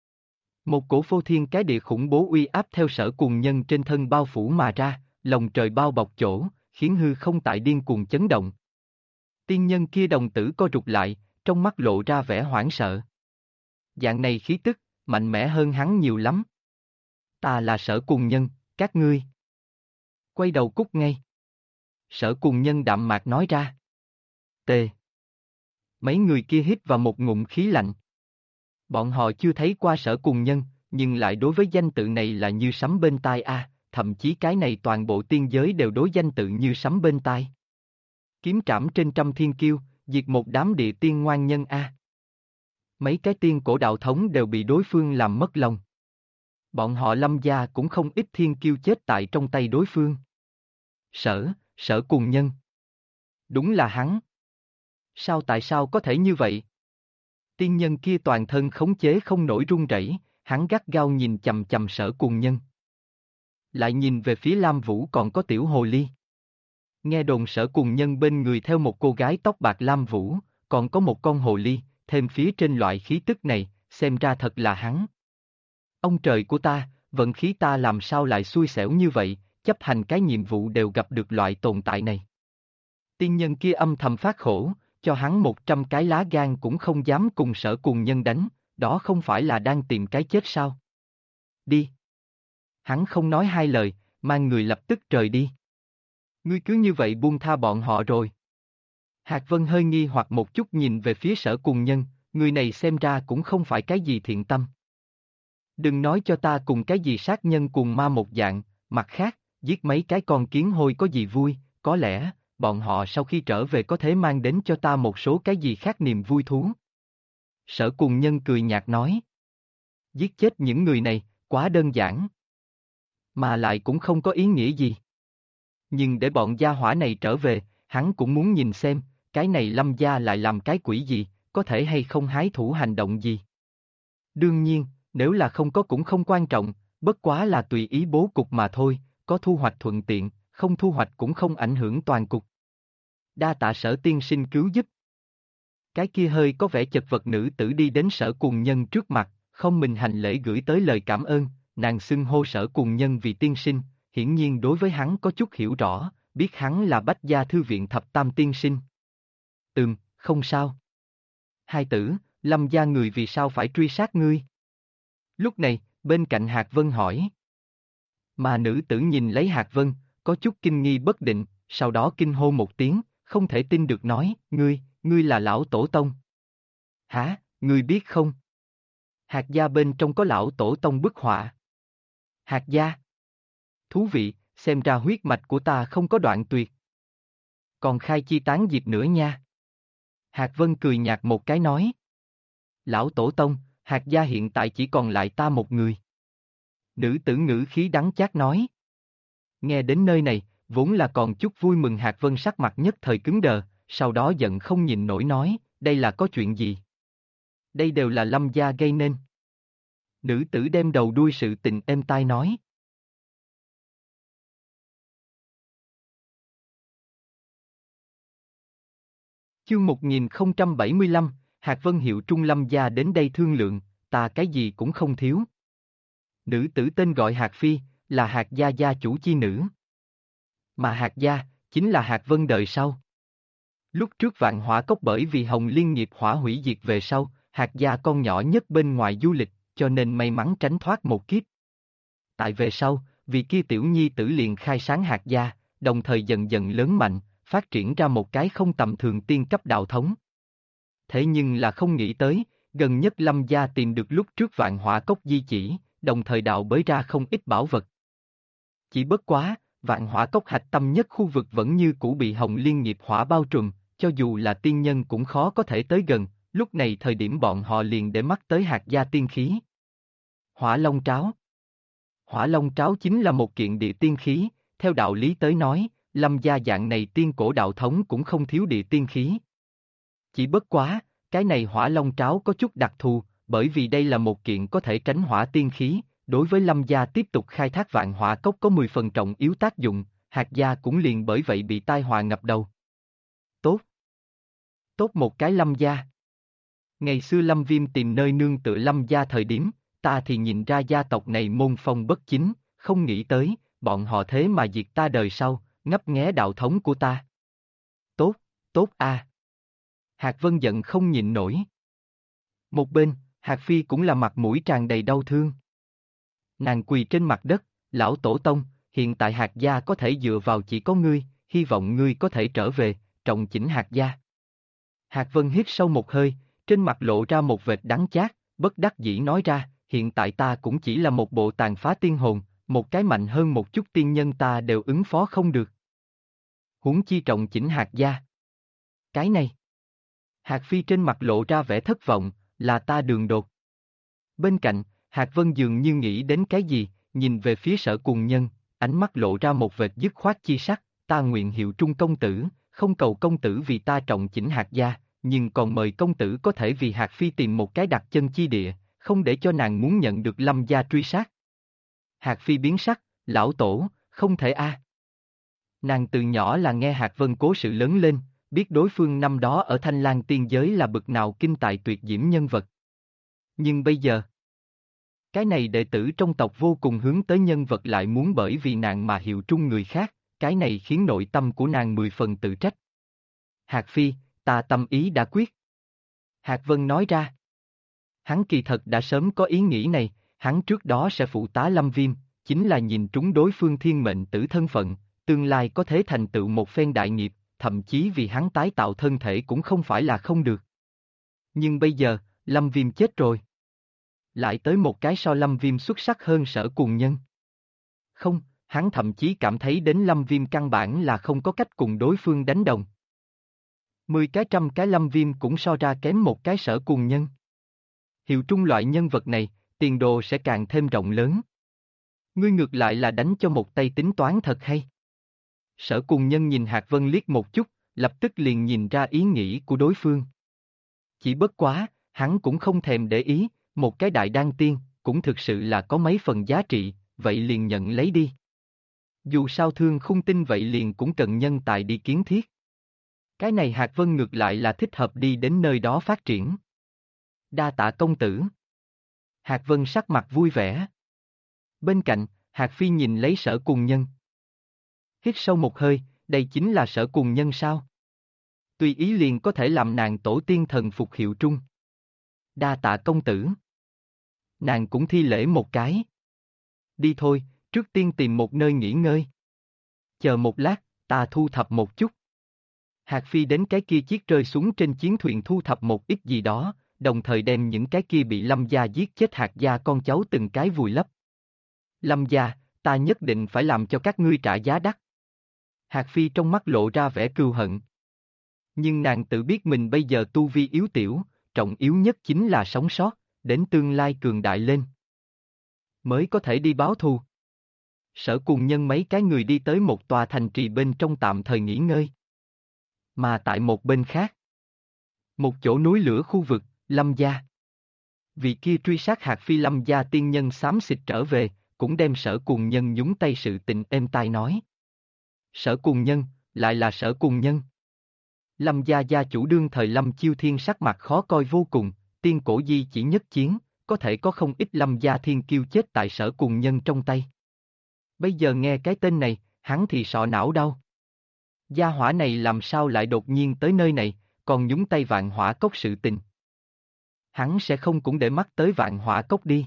Một cổ phô thiên cái địa khủng bố uy áp theo Sở Cùng Nhân trên thân bao phủ mà ra, lồng trời bao bọc chỗ, khiến hư không tại điên cuồng chấn động. Tiên nhân kia đồng tử co rụt lại, trong mắt lộ ra vẻ hoảng sợ. Dạng này khí tức, mạnh mẽ hơn hắn nhiều lắm. Ta là Sở Cùng Nhân, các ngươi. Quay đầu cút ngay. Sở Cùng Nhân đạm mạc nói ra. T. Mấy người kia hít vào một ngụm khí lạnh. Bọn họ chưa thấy qua Sở Cùng Nhân, nhưng lại đối với danh tự này là như sấm bên tai a, thậm chí cái này toàn bộ tiên giới đều đối danh tự như sấm bên tai. Kiếm trảm trên trăm thiên kiêu, diệt một đám địa tiên ngoan nhân a. Mấy cái tiên cổ đạo thống đều bị đối phương làm mất lòng. Bọn họ Lâm gia cũng không ít thiên kiêu chết tại trong tay đối phương. Sở Cùng Nhân. Đúng là hắn. Tại sao có thể như vậy? Tiên nhân kia toàn thân khống chế không nổi run rẩy, hắn gắt gao nhìn chằm chằm Sở Cùng Nhân. Lại nhìn về phía Lam Vũ còn có tiểu hồ ly. Nghe đồn Sở Cùng Nhân bên người theo một cô gái tóc bạc Lam Vũ, còn có một con hồ ly, thêm phía trên loại khí tức này, xem ra thật là hắn. Ông trời của ta, vận khí ta làm sao lại xui xẻo như vậy, chấp hành cái nhiệm vụ đều gặp được loại tồn tại này. Tiên nhân kia âm thầm phát khổ, cho hắn 100 cái lá gan cũng không dám cùng Sở Cùng Nhân đánh, đó không phải là đang tìm cái chết sao? Đi. Hắn không nói hai lời, mang người lập tức rời đi. Ngươi cứ như vậy buông tha bọn họ rồi. Hạc Vân hơi nghi hoặc một chút nhìn về phía Sở Cùng Nhân, người này xem ra cũng không phải cái gì thiện tâm. Đừng nói cho ta cùng cái gì sát nhân cùng ma một dạng, mặt khác, giết mấy cái con kiến hôi có gì vui, có lẽ, bọn họ sau khi trở về có thể mang đến cho ta một số cái gì khác niềm vui thú. Sở Cùng Nhân cười nhạt nói. Giết chết những người này, quá đơn giản. Mà lại cũng không có ý nghĩa gì. Nhưng để bọn gia hỏa này trở về, hắn cũng muốn nhìn xem, cái này Lâm gia lại làm cái quỷ gì, có thể hay không hái thủ hành động gì. Đương nhiên, nếu là không có cũng không quan trọng, bất quá là tùy ý bố cục mà thôi, có thu hoạch thuận tiện, không thu hoạch cũng không ảnh hưởng toàn cục. Đa tạ Sở tiên sinh cứu giúp. Cái kia hơi có vẻ chật vật nữ tử đi đến Sở Cùng Nhân trước mặt, không mình hành lễ gửi tới lời cảm ơn, nàng xưng hô Sở Cùng Nhân vì tiên sinh, hiển nhiên đối với hắn có chút hiểu rõ, biết hắn là Bách Gia Thư viện thập tam tiên sinh. Không sao. Hai tử, Lâm gia người vì sao phải truy sát ngươi? Lúc này, bên cạnh Hạc Vân hỏi. Mà nữ tử nhìn lấy Hạc Vân, có chút kinh nghi bất định, sau đó kinh hô một tiếng, không thể tin được nói, ngươi là lão tổ tông. Hả, ngươi biết không? Hạt gia bên trong có lão tổ tông bức họa. Hạt gia. Thú vị, xem ra huyết mạch của ta không có đoạn tuyệt. Còn khai chi tán diệp nữa nha. Hạt Vân cười nhạt một cái nói. Lão tổ tông, hạt gia hiện tại chỉ còn lại ta một người. Nữ tử ngữ khí đắng chát nói. Nghe đến nơi này, vốn là còn chút vui mừng Hạt Vân sắc mặt nhất thời cứng đờ, sau đó giận không nhìn nổi nói, đây là có chuyện gì? Đây đều là Lâm gia gây nên. Nữ tử đem đầu đuôi sự tình êm tai nói. Chương 1075, Hạt Vân hiệu trung Lâm gia đến đây thương lượng, ta cái gì cũng không thiếu. Nữ tử tên gọi Hạt Phi, là Hạt gia gia chủ chi nữ. Mà Hạt gia, chính là Hạt Vân đời sau. Lúc trước Vạn Hỏa Cốc bởi vì Hồng Liên nghiệp hỏa hủy diệt về sau, Hạt gia con nhỏ nhất bên ngoài du lịch, cho nên may mắn tránh thoát một kiếp. Tại về sau, vì kia tiểu nhi tử liền khai sáng Hạt gia, đồng thời dần dần lớn mạnh, phát triển ra một cái không tầm thường tiên cấp đạo thống. Thế nhưng là không nghĩ tới, gần nhất Lâm gia tìm được lúc trước Vạn Hỏa Cốc di chỉ, đồng thời đạo bới ra không ít bảo vật. Chỉ bất quá, Vạn Hỏa Cốc hạch tâm nhất khu vực vẫn như cũ bị Hồng Liên nghiệp hỏa bao trùm, cho dù là tiên nhân cũng khó có thể tới gần, lúc này thời điểm bọn họ liền để mắt tới Hạt gia tiên khí. Hỏa Long Tráo. Hỏa Long Tráo chính là một kiện địa tiên khí, theo đạo lý tới nói, Lâm gia dạng này tiên cổ đạo thống cũng không thiếu địa tiên khí. Chỉ bất quá, cái này Hỏa Long Tráo có chút đặc thù, bởi vì đây là một kiện có thể tránh hỏa tiên khí, đối với Lâm gia tiếp tục khai thác Vạn Hỏa Cốc có 10 phần trọng yếu tác dụng, Hạt gia cũng liền bởi vậy bị tai họa ngập đầu. Tốt. Tốt một cái Lâm gia. Ngày xưa Lâm Viêm tìm nơi nương tựa Lâm gia thời điểm, ta thì nhìn ra gia tộc này môn phong bất chính, không nghĩ tới, bọn họ thế mà diệt ta đời sau, ngấp nghé đạo thống của ta. Tốt, tốt a. Hạt Vân giận không nhịn nổi. Một bên, Hạt Phi cũng là mặt mũi tràn đầy đau thương. Nàng quỳ trên mặt đất, lão tổ tông, hiện tại Hạt gia có thể dựa vào chỉ có ngươi, hy vọng ngươi có thể trở về, trọng chỉnh Hạt gia. Hạt Vân hít sâu một hơi, trên mặt lộ ra một vệt đắng chát, bất đắc dĩ nói ra, hiện tại ta cũng chỉ là một bộ tàn phá tiên hồn, một cái mạnh hơn một chút tiên nhân ta đều ứng phó không được. Huống chi trọng chỉnh Hạt gia. Cái này. Hạt Phi trên mặt lộ ra vẻ thất vọng, là ta đường đột. Bên cạnh, Hạt Vân dường như nghĩ đến cái gì, nhìn về phía Sở Cùng Nhân, ánh mắt lộ ra một vệt dứt khoát chi sắc, ta nguyện hiệu trung công tử, không cầu công tử vì ta trọng chỉnh Hạt gia, nhưng còn mời công tử có thể vì Hạt Phi tìm một cái đặt chân chi địa, không để cho nàng muốn nhận được Lâm gia truy sát. Hạt Phi biến sắc, lão tổ, không thể a. Nàng từ nhỏ là nghe Hạt Vân cố sự lớn lên, biết đối phương năm đó ở Thanh Lang tiên giới là bực nào kinh tài tuyệt diễm nhân vật. Nhưng bây giờ, cái này đệ tử trong tộc vô cùng hướng tới nhân vật lại muốn bởi vì nàng mà hiệu trung người khác, cái này khiến nội tâm của nàng 10 phần tự trách. Hạt Phi, ta tâm ý đã quyết. Hạt Vân nói ra. Hắn kỳ thật đã sớm có ý nghĩ này, hắn trước đó sẽ phụ tá Lâm Viêm, chính là nhìn trúng đối phương thiên mệnh tử thân phận, tương lai có thể thành tựu một phen đại nghiệp, thậm chí vì hắn tái tạo thân thể cũng không phải là không được. Nhưng bây giờ, Lâm Viêm chết rồi. Lại tới một cái so Lâm Viêm xuất sắc hơn Sở Cùng Nhân. Không, hắn thậm chí cảm thấy đến Lâm Viêm căn bản là không có cách cùng đối phương đánh đồng. 10 cái trăm cái Lâm Viêm cũng so ra kém một cái Sở Cùng Nhân. Hiệu trung loại nhân vật này, tiền đồ sẽ càng thêm rộng lớn. Ngươi ngược lại là đánh cho một tay tính toán thật hay. Sở Cùng Nhân nhìn Hạt Vân liếc một chút, lập tức liền nhìn ra ý nghĩ của đối phương. Chỉ bất quá, hắn cũng không thèm để ý, một cái đại đan tiên, cũng thực sự là có mấy phần giá trị, vậy liền nhận lấy đi. Dù sao thương khung tinh vậy liền cũng cần nhân tài đi kiến thiết. Cái này Hạt Vân ngược lại là thích hợp đi đến nơi đó phát triển. Đa tạ công tử. Hạt Vân sắc mặt vui vẻ. Bên cạnh, Hạt Phi nhìn lấy Sở Cùng Nhân. Hít sâu một hơi, đây chính là Sở Cùng Nhân sao? Tùy ý liền có thể làm nàng tổ tiên thần phục hiệu trung. Đa tạ công tử. Nàng cũng thi lễ một cái. Đi thôi, trước tiên tìm một nơi nghỉ ngơi. Chờ một lát, ta thu thập một chút. Hạc Phi đến cái kia chiếc rơi xuống trên chiến thuyền thu thập một ít gì đó, đồng thời đem những cái kia bị Lâm gia giết chết Hạc gia con cháu từng cái vùi lấp. Lâm gia, ta nhất định phải làm cho các ngươi trả giá đắt. Hạc Phi trong mắt lộ ra vẻ cừu hận. Nhưng nàng tự biết mình bây giờ tu vi yếu tiểu, trọng yếu nhất chính là sống sót, đến tương lai cường đại lên. Mới có thể đi báo thù. Sở cùng nhân mấy cái người đi tới một tòa thành trì bên trong tạm thời nghỉ ngơi. Mà tại một bên khác, một chỗ núi lửa khu vực, Lâm gia. Vị kia truy sát Hạc Phi Lâm gia tiên nhân xám xịt trở về, cũng đem sở cùng nhân nhúng tay sự tình êm tai nói. Sở cùng nhân, lại là sở cùng nhân. Lâm gia gia chủ đương thời Lâm Chiêu Thiên sắc mặt khó coi vô cùng, tiên cổ di chỉ nhất chiến, có thể có không ít Lâm gia thiên kiêu chết tại sở cùng nhân trong tay. Bây giờ nghe cái tên này, hắn thì sọ não đau. Gia hỏa này làm sao lại đột nhiên tới nơi này, còn nhúng tay Vạn Hỏa Cốc sự tình. Hắn sẽ không cũng để mắt tới Vạn Hỏa Cốc đi.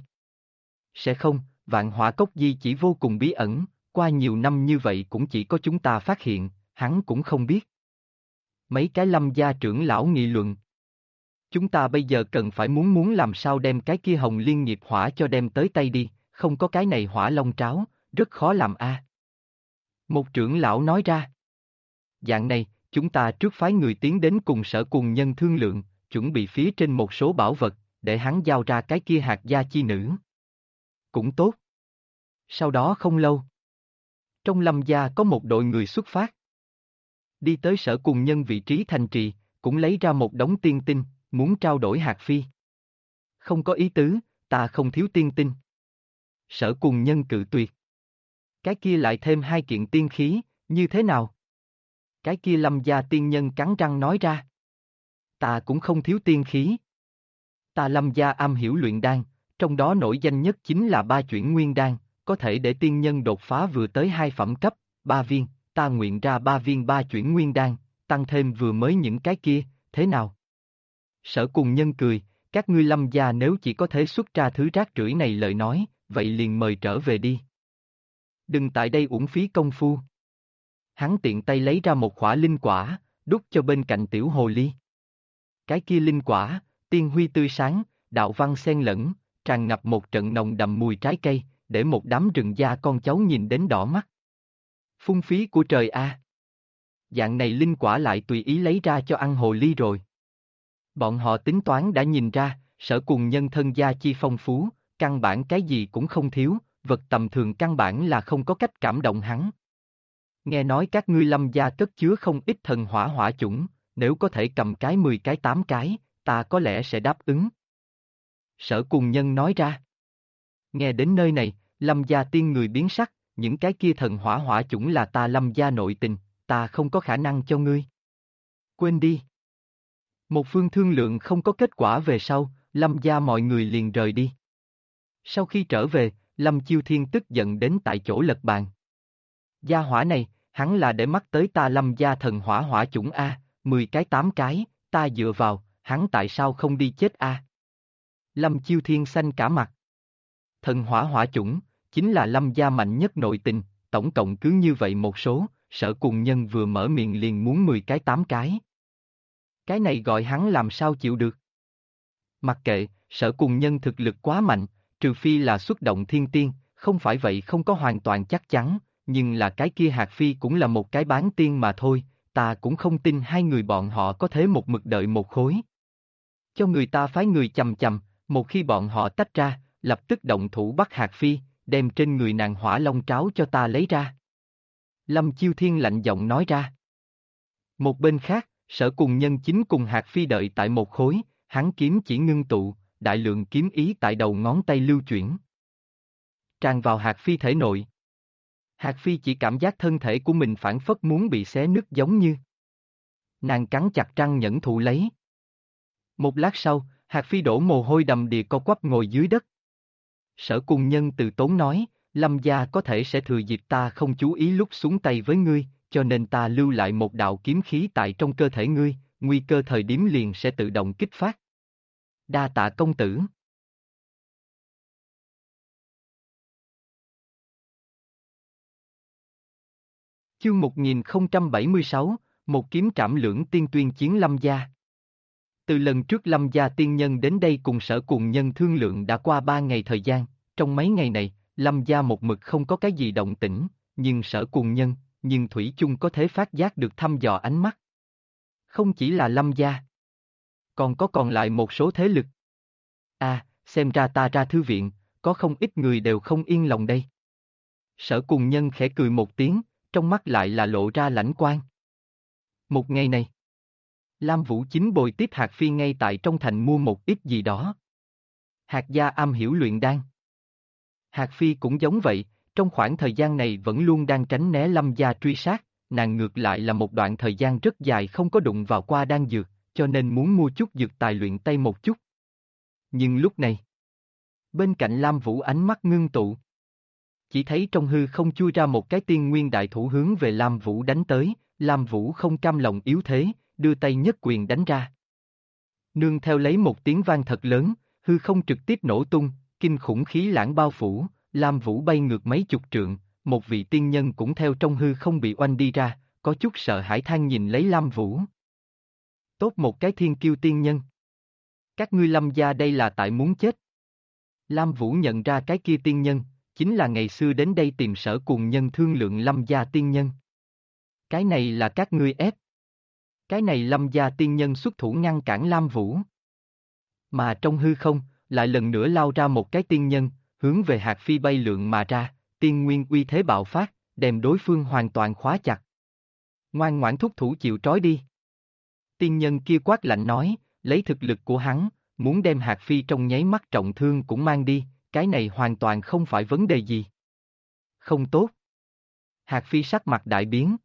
Sẽ không, Vạn Hỏa Cốc di chỉ vô cùng bí ẩn, qua nhiều năm như vậy cũng chỉ có chúng ta phát hiện, hắn cũng không biết. Mấy cái Lâm gia trưởng lão nghị luận. Chúng ta bây giờ cần phải muốn làm sao đem cái kia Hồng Liên nghiệp hỏa cho đem tới tay đi, không có cái này hỏa long tráo, rất khó làm a. Một trưởng lão nói ra. Dạng này, chúng ta trước phái người tiến đến cùng sở cùng nhân thương lượng, chuẩn bị phía trên một số bảo vật, để hắn giao ra cái kia hạt gia chi nữ. Cũng tốt. Sau đó không lâu, trong Lâm gia có một đội người xuất phát. Đi tới sở cùng nhân vị trí thành trì, cũng lấy ra một đống tiên tinh, muốn trao đổi hạt phi. Không có ý tứ, ta không thiếu tiên tinh. Sở cùng nhân cự tuyệt. Cái kia lại thêm 2 kiện tiên khí, như thế nào? Cái kia Lâm gia tiên nhân cắn răng nói ra. Ta cũng không thiếu tiên khí. Ta Lâm gia am hiểu luyện đan, trong đó nổi danh nhất chính là 3 chuyển nguyên đan, có thể để tiên nhân đột phá vừa tới 2 phẩm cấp, 3 viên, ta nguyện ra 3 viên 3 chuyển nguyên đan, tăng thêm vừa mới những cái kia, thế nào? Sở cùng nhân cười, các ngươi Lâm gia nếu chỉ có thể xuất ra thứ rác rưởi này lời nói, vậy liền mời trở về đi. Đừng tại đây uổng phí công phu. Hắn tiện tay lấy ra một quả linh quả, đút cho bên cạnh tiểu hồ ly. Cái kia linh quả, tiên huy tươi sáng, đạo văn xen lẫn, tràn ngập một trận nồng đậm mùi trái cây, để một đám rừng gia con cháu nhìn đến đỏ mắt. Phung phí của trời a. Dạng này linh quả lại tùy ý lấy ra cho ăn hồ ly rồi. Bọn họ tính toán đã nhìn ra, sở cùng nhân thân gia chi phong phú, căn bản cái gì cũng không thiếu, vật tầm thường căn bản là không có cách cảm động hắn. Nghe nói các ngươi Lâm gia cất chứa không ít thần hỏa hỏa chủng, nếu có thể cầm cái 10 cái 8 cái, ta có lẽ sẽ đáp ứng. Sở cùng nhân nói ra. Nghe đến nơi này, Lâm gia tiên người biến sắc, những cái kia thần hỏa hỏa chủng là ta Lâm gia nội tình, ta không có khả năng cho ngươi. Quên đi. Một phương thương lượng không có kết quả về sau, Lâm gia mọi người liền rời đi. Sau khi trở về, Lâm Chiêu Thiên tức giận đến tại chỗ lật bàn. Gia hỏa này, hắn là để mắt tới ta Lâm gia thần hỏa hỏa chủng A, 10 cái 8 cái, ta dựa vào, hắn tại sao không đi chết A? Lâm Chiêu Thiên xanh cả mặt. Thần hỏa hỏa chủng, chính là Lâm gia mạnh nhất nội tình, tổng cộng cứ như vậy một số, sở cùng nhân vừa mở miệng liền muốn 10 cái 8 cái. Cái này gọi hắn làm sao chịu được? Mặc kệ, sở cùng nhân thực lực quá mạnh, trừ phi là xuất động thiên tiên, không phải vậy không có hoàn toàn chắc chắn, nhưng là cái kia hạt phi cũng là một cái bán tiên mà thôi, ta cũng không tin hai người bọn họ có thể một mực đợi một khối. Cho người ta phái người chầm chầm, một khi bọn họ tách ra, lập tức động thủ bắt hạt phi, đem trên người nàng hỏa long tráo cho ta lấy ra. Lâm Chiêu Thiên lạnh giọng nói ra. Một bên khác, sở cùng nhân chính cùng hạt phi đợi tại một khối, hắn kiếm chỉ ngưng tụ, đại lượng kiếm ý tại đầu ngón tay lưu chuyển. Tràn vào hạt phi thể nội. Hạt phi chỉ cảm giác thân thể của mình phản phất muốn bị xé nứt giống như. Nàng cắn chặt răng nhẫn thụ lấy. Một lát sau, hạt phi đổ mồ hôi đầm đìa co quắp ngồi dưới đất. Sở cùng nhân từ tốn nói, Lâm gia có thể sẽ thừa dịp ta không chú ý lúc xuống tay với ngươi, cho nên ta lưu lại một đạo kiếm khí tại trong cơ thể ngươi, nguy cơ thời điểm liền sẽ tự động kích phát. Đa tạ công tử. Chương 1076, Một kiếm trảm lưỡng tiên tuyên chiến Lâm gia. Từ lần trước Lâm gia tiên nhân đến đây cùng Sở Cùng Nhân thương lượng đã qua 3 ngày thời gian, trong mấy ngày này, Lâm gia một mực không có cái gì động tĩnh, nhưng Sở Cùng Nhân, nhưng Thủy chung có thể phát giác được thăm dò ánh mắt. Không chỉ là Lâm gia, còn lại một số thế lực. Xem ra ta ra thư viện, có không ít người đều không yên lòng đây. Sở Cùng Nhân khẽ cười một tiếng, trong mắt lại là lộ ra lãnh quang. Một ngày này, Lam Vũ Chính bồi tiếp Hạc Phi ngay tại trong thành mua một ít gì đó. Hạc gia am hiểu luyện đan. Hạc Phi cũng giống vậy, trong khoảng thời gian này vẫn luôn đang tránh né Lâm gia truy sát, nàng ngược lại là một đoạn thời gian rất dài không có đụng vào qua đan dược, cho nên muốn mua chút dược tài luyện tay một chút. Nhưng lúc này, bên cạnh Lam Vũ ánh mắt ngưng tụ. Chỉ thấy trong hư không chui ra một cái tiên nguyên đại thủ hướng về Lam Vũ đánh tới, Lam Vũ không cam lòng yếu thế, đưa tay nhất quyền đánh ra. Nương theo lấy một tiếng vang thật lớn, hư không trực tiếp nổ tung, kinh khủng khí lãng bao phủ, Lam Vũ bay ngược mấy chục trượng, một vị tiên nhân cũng theo trong hư không bị oanh đi ra, có chút sợ hãi than nhìn lấy Lam Vũ. Tốt một cái thiên kiêu tiên nhân. Các ngươi Lâm gia đây là tại muốn chết. Lam Vũ nhận ra cái kia tiên nhân, chính là ngày xưa đến đây tìm Sở Cùng Nhân thương lượng Lâm gia tiên nhân. Cái này là các ngươi ép. Cái này Lâm gia tiên nhân xuất thủ ngăn cản Lam Vũ. Mà trong hư không, lại lần nữa lao ra một cái tiên nhân, hướng về Hạc Phi bay lượn mà ra, tiên nguyên uy thế bạo phát, đem đối phương hoàn toàn khóa chặt. Ngoan ngoãn thúc thủ chịu trói đi. Tiên nhân kia quát lạnh nói, lấy thực lực của hắn, muốn đem Hạc Phi trong nháy mắt trọng thương cũng mang đi, cái này hoàn toàn không phải vấn đề gì. Không tốt. Hạc Phi sắc mặt đại biến.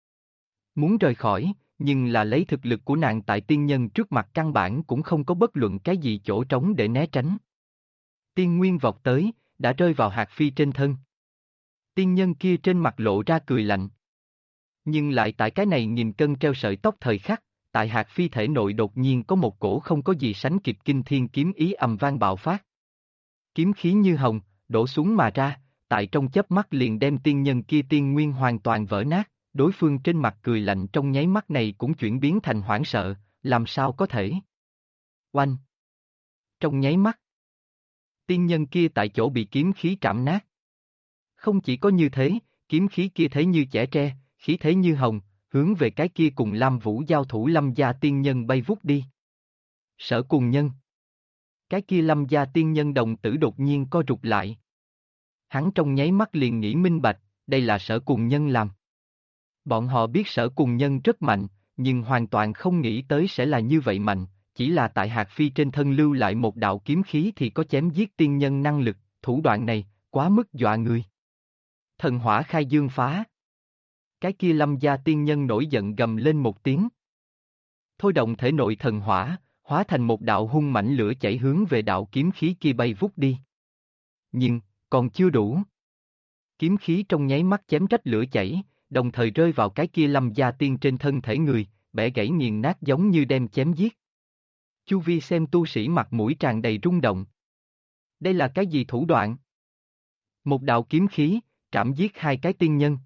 Muốn rời khỏi, nhưng là lấy thực lực của nàng tại tiên nhân trước mặt căn bản cũng không có bất luận cái gì chỗ trống để né tránh. Tiên nguyên vọt tới, đã rơi vào Hạc Phi trên thân. Tiên nhân kia trên mặt lộ ra cười lạnh. Nhưng lại tại cái này nghìn cân treo sợi tóc thời khắc, tại Hạc Phi thể nội đột nhiên có một cổ không có gì sánh kịp kinh thiên kiếm ý ầm vang bạo phát. Kiếm khí như hồng, đổ xuống mà ra, tại trong chớp mắt liền đem tiên nhân kia tiên nguyên hoàn toàn vỡ nát, đối phương trên mặt cười lạnh trong nháy mắt này cũng chuyển biến thành hoảng sợ, làm sao có thể? Oanh! Trong nháy mắt, tiên nhân kia tại chỗ bị kiếm khí trảm nát. Không chỉ có như thế, kiếm khí kia thế như chẻ tre, khí thế như hồng, hướng về cái kia cùng Lam Vũ giao thủ Lâm gia tiên nhân bay vút đi. Sở Cùng Nhân. Cái kia Lâm gia tiên nhân đồng tử đột nhiên co rụt lại. Hắn trong nháy mắt liền nghĩ minh bạch, đây là Sở Cùng Nhân làm. Bọn họ biết Sở Cùng Nhân rất mạnh, nhưng hoàn toàn không nghĩ tới sẽ là như vậy mạnh, chỉ là tại Hạc Phi trên thân lưu lại một đạo kiếm khí thì có chém giết tiên nhân năng lực, thủ đoạn này, quá mức dọa người. Thần hỏa khai dương phá. Cái kia Lâm gia tiên nhân nổi giận gầm lên một tiếng. Thôi động thể nội thần hỏa, hóa thành một đạo hung mãnh lửa chảy hướng về đạo kiếm khí kia bay vút đi. Nhưng, còn chưa đủ. Kiếm khí trong nháy mắt chém rách lửa chảy, đồng thời rơi vào cái kia Lâm gia tiên trên thân thể người, bẻ gãy nghiền nát giống như đem chém giết. Chu vi xem tu sĩ mặt mũi tràn đầy rung động. Đây là cái gì thủ đoạn? Một đạo kiếm khí, trảm giết hai cái tiên nhân.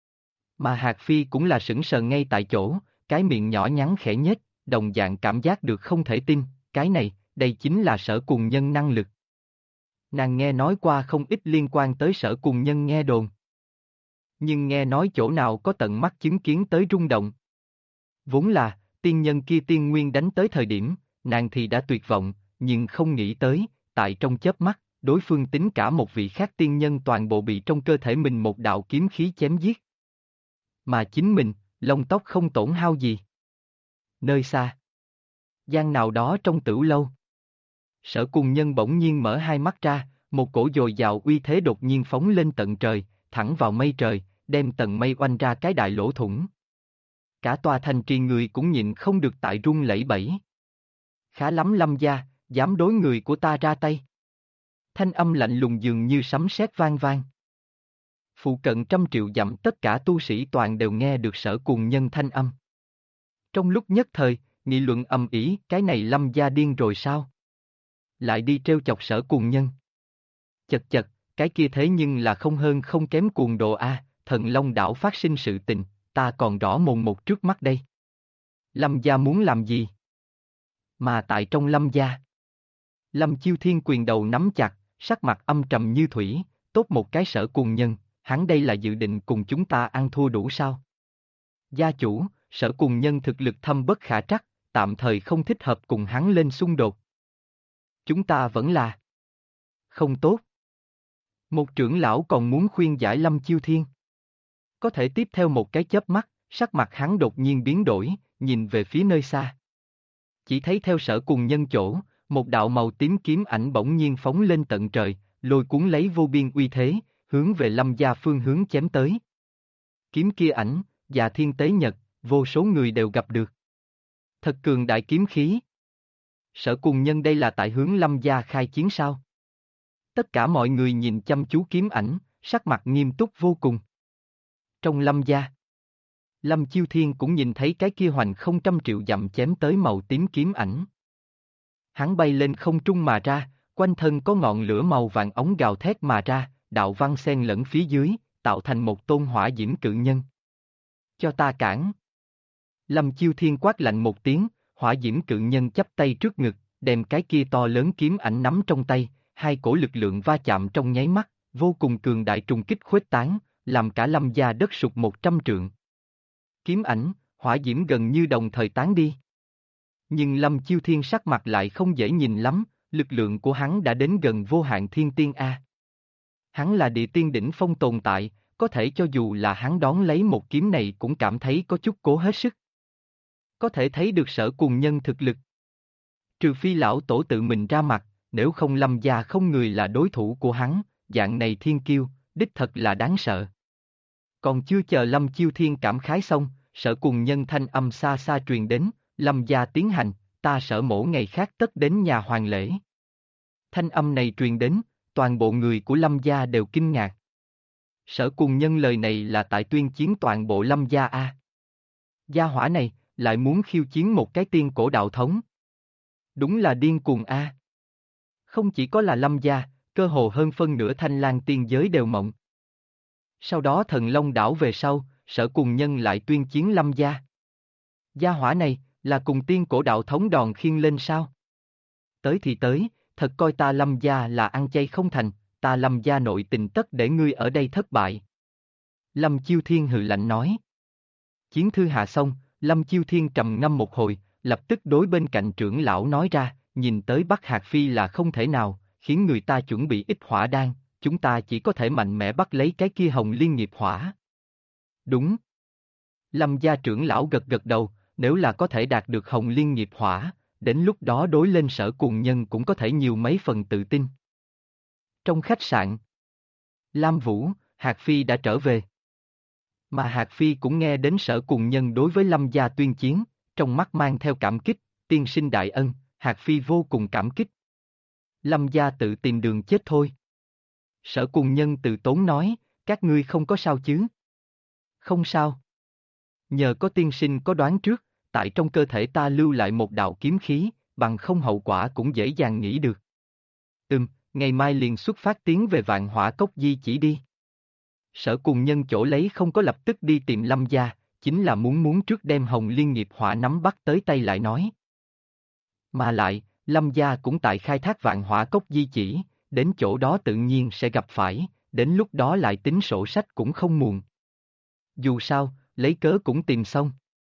Mà Hạc Phi cũng là sững sờ ngay tại chỗ, cái miệng nhỏ nhắn khẽ nhếch, đồng dạng cảm giác được không thể tin, cái này, đây chính là Sở Cùng Nhân năng lực. Nàng nghe nói qua không ít liên quan tới Sở Cùng Nhân nghe đồn. Nhưng nghe nói chỗ nào có tận mắt chứng kiến tới rung động. Vốn là, tiên nhân kia tiên nguyên đánh tới thời điểm, nàng thì đã tuyệt vọng, nhưng không nghĩ tới, tại trong chớp mắt, đối phương tính cả một vị khác tiên nhân toàn bộ bị trong cơ thể mình một đạo kiếm khí chém giết. Mà chính mình, lông tóc không tổn hao gì. Nơi xa, gian nào đó trong tửu lâu. Sở Cùng Nhân bỗng nhiên mở hai mắt ra, một cổ dồi dào uy thế đột nhiên phóng lên tận trời, thẳng vào mây trời, đem tầng mây oanh ra cái đại lỗ thủng. Cả tòa thành trì người cũng nhịn không được tại run lẩy bẩy. Khá lắm Lâm gia, dám đối người của ta ra tay. Thanh âm lạnh lùng dường như sấm sét vang vang. Phụ cận 100 triệu dặm tất cả tu sĩ toàn đều nghe được Sở Cùng Nhân thanh âm. Trong lúc nhất thời, nghị luận ầm ĩ, cái này Lâm gia điên rồi sao? Lại đi trêu chọc Sở Cùng Nhân. Chật chật, cái kia thế nhưng là không hơn không kém cuồng đồ a, Thần Long đảo phát sinh sự tình, ta còn rõ mồn một trước mắt đây. Lâm gia muốn làm gì? Mà tại trong Lâm gia. Lâm Chiêu Thiên quyền đầu nắm chặt, sắc mặt âm trầm như thủy, tốt một cái Sở Cùng Nhân, hắn đây là dự định cùng chúng ta ăn thua đủ sao? Gia chủ, Sở Cùng Nhân thực lực thâm bất khả trắc, tạm thời không thích hợp cùng hắn lên xung đột. Chúng ta vẫn là không tốt. Một trưởng lão còn muốn khuyên giải Lâm Chiêu Thiên. Có thể tiếp theo một cái chớp mắt, sắc mặt hắn đột nhiên biến đổi, nhìn về phía nơi xa. Chỉ thấy theo Sở Cùng Nhân chỗ, một đạo màu tím kiếm ảnh bỗng nhiên phóng lên tận trời, lôi cuốn lấy vô biên uy thế, hướng về Lâm gia phương hướng chém tới. Kiếm kia ảnh, Dạ Thiên Tế Nhật, vô số người đều gặp được. Thật cường đại kiếm khí. Sở Cùng Nhân đây là tại hướng Lâm gia khai chiến sao? Tất cả mọi người nhìn chăm chú kiếm ảnh, sắc mặt nghiêm túc vô cùng. Trong Lâm gia, Lâm Chiêu Thiên cũng nhìn thấy cái kia hoành không trăm triệu dặm chém tới màu tím kiếm ảnh. Hắn bay lên không trung mà ra, quanh thân có ngọn lửa màu vàng ống gào thét mà ra, đạo văn xen lẫn phía dưới, tạo thành một tôn hỏa diễm cự nhân. Cho ta cản. Lâm Chiêu Thiên quát lạnh một tiếng, hỏa diễm cự nhân chắp tay trước ngực, đem cái kia to lớn kiếm ảnh nắm trong tay, hai cổ lực lượng va chạm trong nháy mắt, vô cùng cường đại trùng kích khuếch tán, làm cả Lâm gia đất sụt 100 trượng. Kiếm ảnh, hỏa diễm gần như đồng thời tán đi. Nhưng Lâm Chiêu Thiên sắc mặt lại không dễ nhìn lắm, lực lượng của hắn đã đến gần vô hạn thiên tiên A. Hắn là địa tiên đỉnh phong tồn tại, có thể cho dù là hắn đón lấy một kiếm này cũng cảm thấy có chút cố hết sức. Có thể thấy được Sở Cùng Nhân thực lực. Trừ phi lão tổ tự mình ra mặt, nếu không Lâm gia không người là đối thủ của hắn, dạng này thiên kiêu, đích thật là đáng sợ. Còn chưa chờ Lâm Chiêu Thiên cảm khái xong, Sở Cùng Nhân thanh âm xa xa truyền đến, Lâm gia tiến hành, ta Sở mỗ ngày khác tất đến nhà hoàng lễ. Thanh âm này truyền đến, toàn bộ người của Lâm gia đều kinh ngạc. Sở Cùng Nhân lời này là tại tuyên chiến toàn bộ Lâm gia a. Gia hỏa này, lại muốn khiêu chiến một cái tiên cổ đạo thống. Đúng là điên cuồng a. Không chỉ có là Lâm gia, cơ hồ hơn phân nửa Thanh Lang tiên giới đều mộng. Sau đó Thần Long đảo về sau, Sở Cùng Nhân lại tuyên chiến Lâm gia. Gia hỏa này, là cùng tiên cổ đạo thống đòn khiêng lên sao? Tới thì tới, thật coi ta Lâm gia là ăn chay không thành, ta Lâm gia nội tình tất để ngươi ở đây thất bại. Lâm Chiêu Thiên hừ lạnh nói. Chiến thư hạ xong, Lâm Chiêu Thiên trầm ngâm một hồi, lập tức đối bên cạnh trưởng lão nói ra, nhìn tới bắt Hạc Phi là không thể nào, khiến người ta chuẩn bị ít hỏa đan, chúng ta chỉ có thể mạnh mẽ bắt lấy cái kia Hồng Liên nghiệp hỏa. Đúng. Lâm gia trưởng lão gật gật đầu, nếu là có thể đạt được Hồng Liên nghiệp hỏa, đến lúc đó đối lên Sở Cùng Nhân cũng có thể nhiều mấy phần tự tin. Trong khách sạn, Lam Vũ, Hạc Phi đã trở về. Mà Hạc Phi cũng nghe đến Sở Cùng Nhân đối với Lâm gia tuyên chiến, trong mắt mang theo cảm kích, tiên sinh đại ân, Hạc Phi vô cùng cảm kích. Lâm gia tự tìm đường chết thôi. Sở Cùng Nhân từ tốn nói, các ngươi không có sao chứ? Không sao. Nhờ có tiên sinh có đoán trước, tại trong cơ thể ta lưu lại một đạo kiếm khí, bằng không hậu quả cũng dễ dàng nghĩ được. Ngày mai liền xuất phát tiến về Vạn Hỏa Cốc di chỉ đi. Sở Cùng Nhân chỗ lấy không có lập tức đi tìm Lâm gia, chính là muốn trước đem Hồng Liên nghiệp hỏa nắm bắt tới tay lại nói. Mà lại, Lâm gia cũng tại khai thác Vạn Hỏa Cốc di chỉ, đến chỗ đó tự nhiên sẽ gặp phải, đến lúc đó lại tính sổ sách cũng không muộn. Dù sao, lấy cớ cũng tìm xong.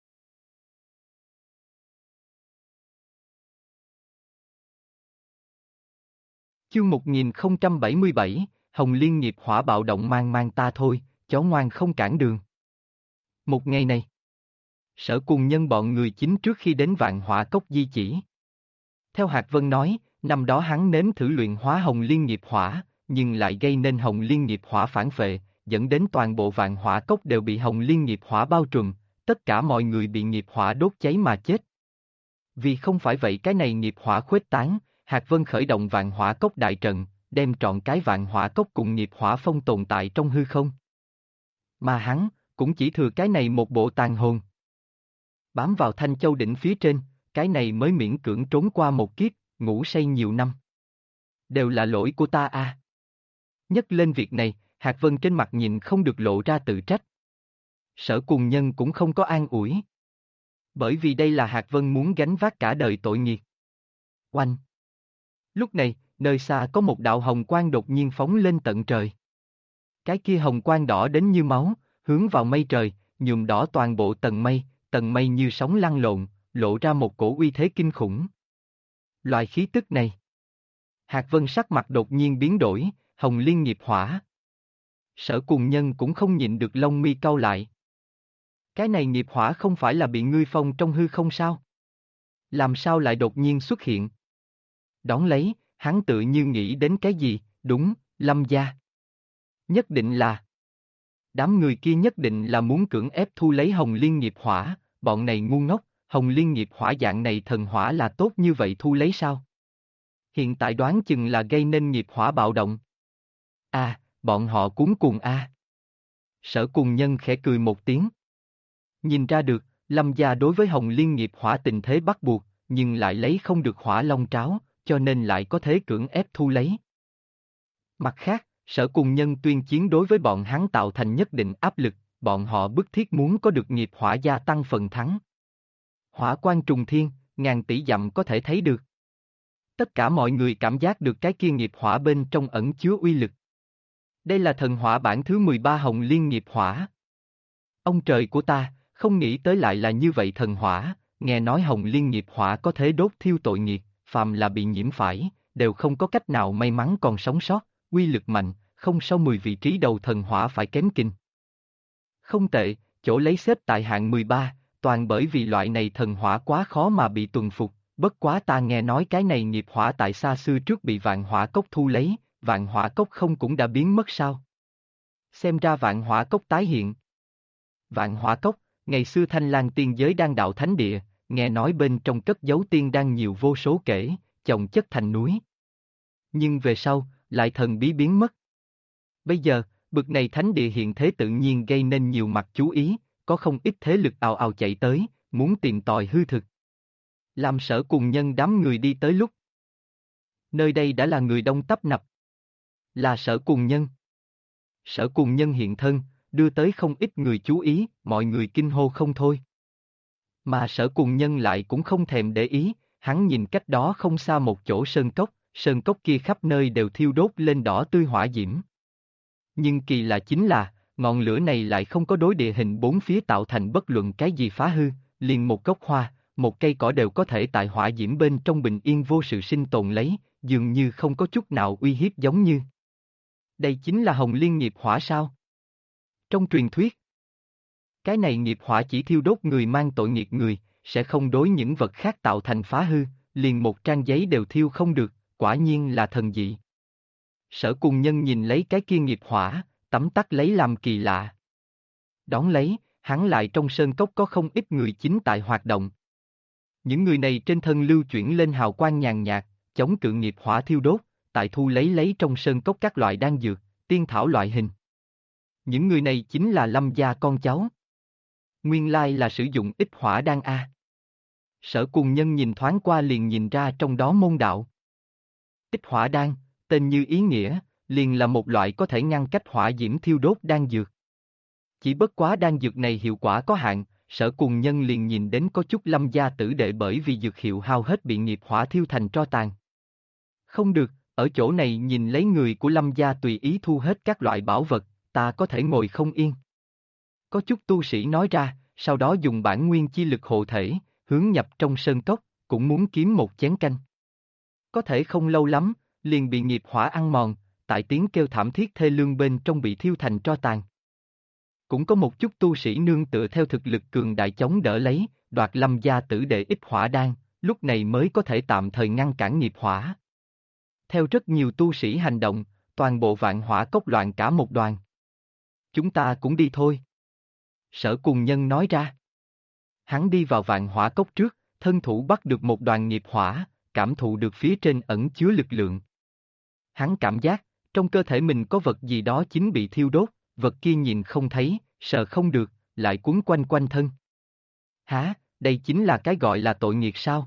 Chương 1077, Hồng Liên nghiệp hỏa bạo động mang ta thôi, chó ngoan không cản đường. Một ngày này, Sở Cùng Nhân bọn người chính trước khi đến Vạn Hỏa Cốc di chỉ. Theo Hạc Vân nói, năm đó hắn nếm thử luyện hóa Hồng Liên nghiệp hỏa, nhưng lại gây nên Hồng Liên nghiệp hỏa phản phệ, dẫn đến toàn bộ Vạn Hỏa Cốc đều bị Hồng Liên nghiệp hỏa bao trùm, tất cả mọi người bị nghiệp hỏa đốt cháy mà chết. Vì không phải vậy cái này nghiệp hỏa khuếch tán, Hạc Vân khởi động Vạn Hỏa Cốc đại trận, đem trọn cái Vạn Hỏa Cốc cùng nghiệp hỏa phong tồn tại trong hư không. Mà hắn, cũng chỉ thừa cái này một bộ tàn hồn. Bám vào Thanh Châu đỉnh phía trên, cái này mới miễn cưỡng trốn qua một kiếp, ngủ say nhiều năm. Đều là lỗi của ta a. Nhắc lên việc này, Hạc Vân trên mặt nhìn không được lộ ra tự trách. Sở Cùng Nhân cũng không có an ủi. Bởi vì đây là Hạc Vân muốn gánh vác cả đời tội nghiệp. Oanh! Lúc này, nơi xa có một đạo hồng quang đột nhiên phóng lên tận trời. Cái kia hồng quang đỏ đến như máu, hướng vào mây trời, nhuộm đỏ toàn bộ tầng mây như sóng lăn lộn, lộ ra một cổ uy thế kinh khủng. Loại khí tức này. Hạc Vân sắc mặt đột nhiên biến đổi, hồng liên nghiệp hỏa. Sở Cùng Nhân cũng không nhịn được lông mi cau lại. Cái này nghiệp hỏa không phải là bị ngươi phong trong hư không sao? Làm sao lại đột nhiên xuất hiện? Đón lấy, hắn tự như nghĩ đến cái gì, đúng, Lâm gia. Nhất định là. Đám người kia nhất định là muốn cưỡng ép thu lấy hồng liên nghiệp hỏa, bọn này ngu ngốc, hồng liên nghiệp hỏa dạng này thần hỏa là tốt như vậy thu lấy sao? Hiện tại đoán chừng là gây nên nghiệp hỏa bạo động. À, bọn họ cuống cuồng a. Sở Cùng Nhân khẽ cười một tiếng. Nhìn ra được, Lâm gia đối với hồng liên nghiệp hỏa tình thế bắt buộc, nhưng lại lấy không được hỏa long tráo, cho nên lại có thế cưỡng ép thu lấy. Mặt khác, Sở Cùng Nhân tuyên chiến đối với bọn hắn tạo thành nhất định áp lực, bọn họ bức thiết muốn có được nghiệp hỏa gia tăng phần thắng. Hỏa quan trùng thiên, ngàn tỷ dặm có thể thấy được. Tất cả mọi người cảm giác được cái kia nghiệp hỏa bên trong ẩn chứa uy lực. Đây là thần hỏa bản thứ 13 hồng liên nghiệp hỏa. Ông trời của ta, không nghĩ tới lại là như vậy thần hỏa, nghe nói hồng liên nghiệp hỏa có thể đốt thiêu tội nghiệp, phàm là bị nhiễm phải, đều không có cách nào may mắn còn sống sót, uy lực mạnh, không sau 10 vị trí đầu thần hỏa phải kém kinh. Không tệ, chỗ lấy xếp tại hạng 13, toàn bởi vì loại này thần hỏa quá khó mà bị tuần phục, bất quá ta nghe nói cái này nghiệp hỏa tại xa xưa trước bị vạn hỏa cốc thu lấy, vạn hỏa cốc không cũng đã biến mất sao? Xem ra vạn hỏa cốc tái hiện. Vạn hỏa cốc, ngày xưa Thanh Lang tiên giới đang đạo thánh địa, nghe nói bên trong cất giấu tiên đang nhiều vô số kể, chồng chất thành núi. Nhưng về sau, lại thần bí biến mất. Bây giờ, bực này thánh địa hiện thế tự nhiên gây nên nhiều mặt chú ý, có không ít thế lực ào ào chạy tới, muốn tìm tòi hư thực. Làm Sở Cùng Nhân đám người đi tới lúc. Nơi đây đã là người đông tấp nập. Là Sở Cùng Nhân. Sở Cùng Nhân hiện thân, đưa tới không ít người chú ý, mọi người kinh hô không thôi. Mà Sở Cùng Nhân lại cũng không thèm để ý, hắn nhìn cách đó không xa một chỗ sơn cốc kia khắp nơi đều thiêu đốt lên đỏ tươi hỏa diễm. Nhưng kỳ lạ chính là, ngọn lửa này lại không có đối địa hình bốn phía tạo thành bất luận cái gì phá hư, liền một gốc hoa, một cây cỏ đều có thể tại hỏa diễm bên trong bình yên vô sự sinh tồn lấy, dường như không có chút nào uy hiếp giống như. Đây chính là hồng liên nghiệp hỏa sao? Trong truyền thuyết, cái này nghiệp hỏa chỉ thiêu đốt người mang tội nghiệp người, sẽ không đối những vật khác tạo thành phá hư, liền một trang giấy đều thiêu không được, quả nhiên là thần dị. Sở Cùng Nhân nhìn lấy cái kia nghiệp hỏa, tấm tắc lấy làm kỳ lạ. Đón lấy, hắn lại trong sơn cốc có không ít người chính tại hoạt động. Những người này trên thân lưu chuyển lên hào quang nhàn nhạt, chống cự nghiệp hỏa thiêu đốt, tại thu lấy trong sơn cốc các loại đan dược, tiên thảo loại hình. Những người này chính là Lâm gia con cháu. Nguyên lai là sử dụng ít hỏa đan a. Sở Cùng Nhân nhìn thoáng qua liền nhìn ra trong đó môn đạo. Ít hỏa đan, tên như ý nghĩa, liền là một loại có thể ngăn cách hỏa diễm thiêu đốt đan dược. Chỉ bất quá đan dược này hiệu quả có hạn, Sở Cùng Nhân liền nhìn đến có chút Lâm gia tử đệ bởi vì dược hiệu hao hết bị nghiệp hỏa thiêu thành tro tàn. Không được, ở chỗ này nhìn lấy người của Lâm gia tùy ý thu hết các loại bảo vật, ta có thể ngồi không yên. Có chút tu sĩ nói ra, sau đó dùng bản nguyên chi lực hộ thể, hướng nhập trong sơn cốc, cũng muốn kiếm một chén canh. Có thể không lâu lắm, liền bị nghiệp hỏa ăn mòn, tại tiếng kêu thảm thiết thê lương bên trong bị thiêu thành tro tàn. Cũng có một chút tu sĩ nương tựa theo thực lực cường đại chống đỡ lấy, đoạt Lâm gia tử đệ ít hỏa đan, lúc này mới có thể tạm thời ngăn cản nghiệp hỏa. Theo rất nhiều tu sĩ hành động, toàn bộ vạn hỏa cốc loạn cả một đoàn. Chúng ta cũng đi thôi. Sở Cùng Nhân nói ra. Hắn đi vào vạn hỏa cốc trước, thân thủ bắt được một đoàn nghiệp hỏa, cảm thụ được phía trên ẩn chứa lực lượng. Hắn cảm giác, trong cơ thể mình có vật gì đó chính bị thiêu đốt, vật kia nhìn không thấy, sợ không được, lại quấn quanh quanh thân. Hả, đây chính là cái gọi là tội nghiệp sao?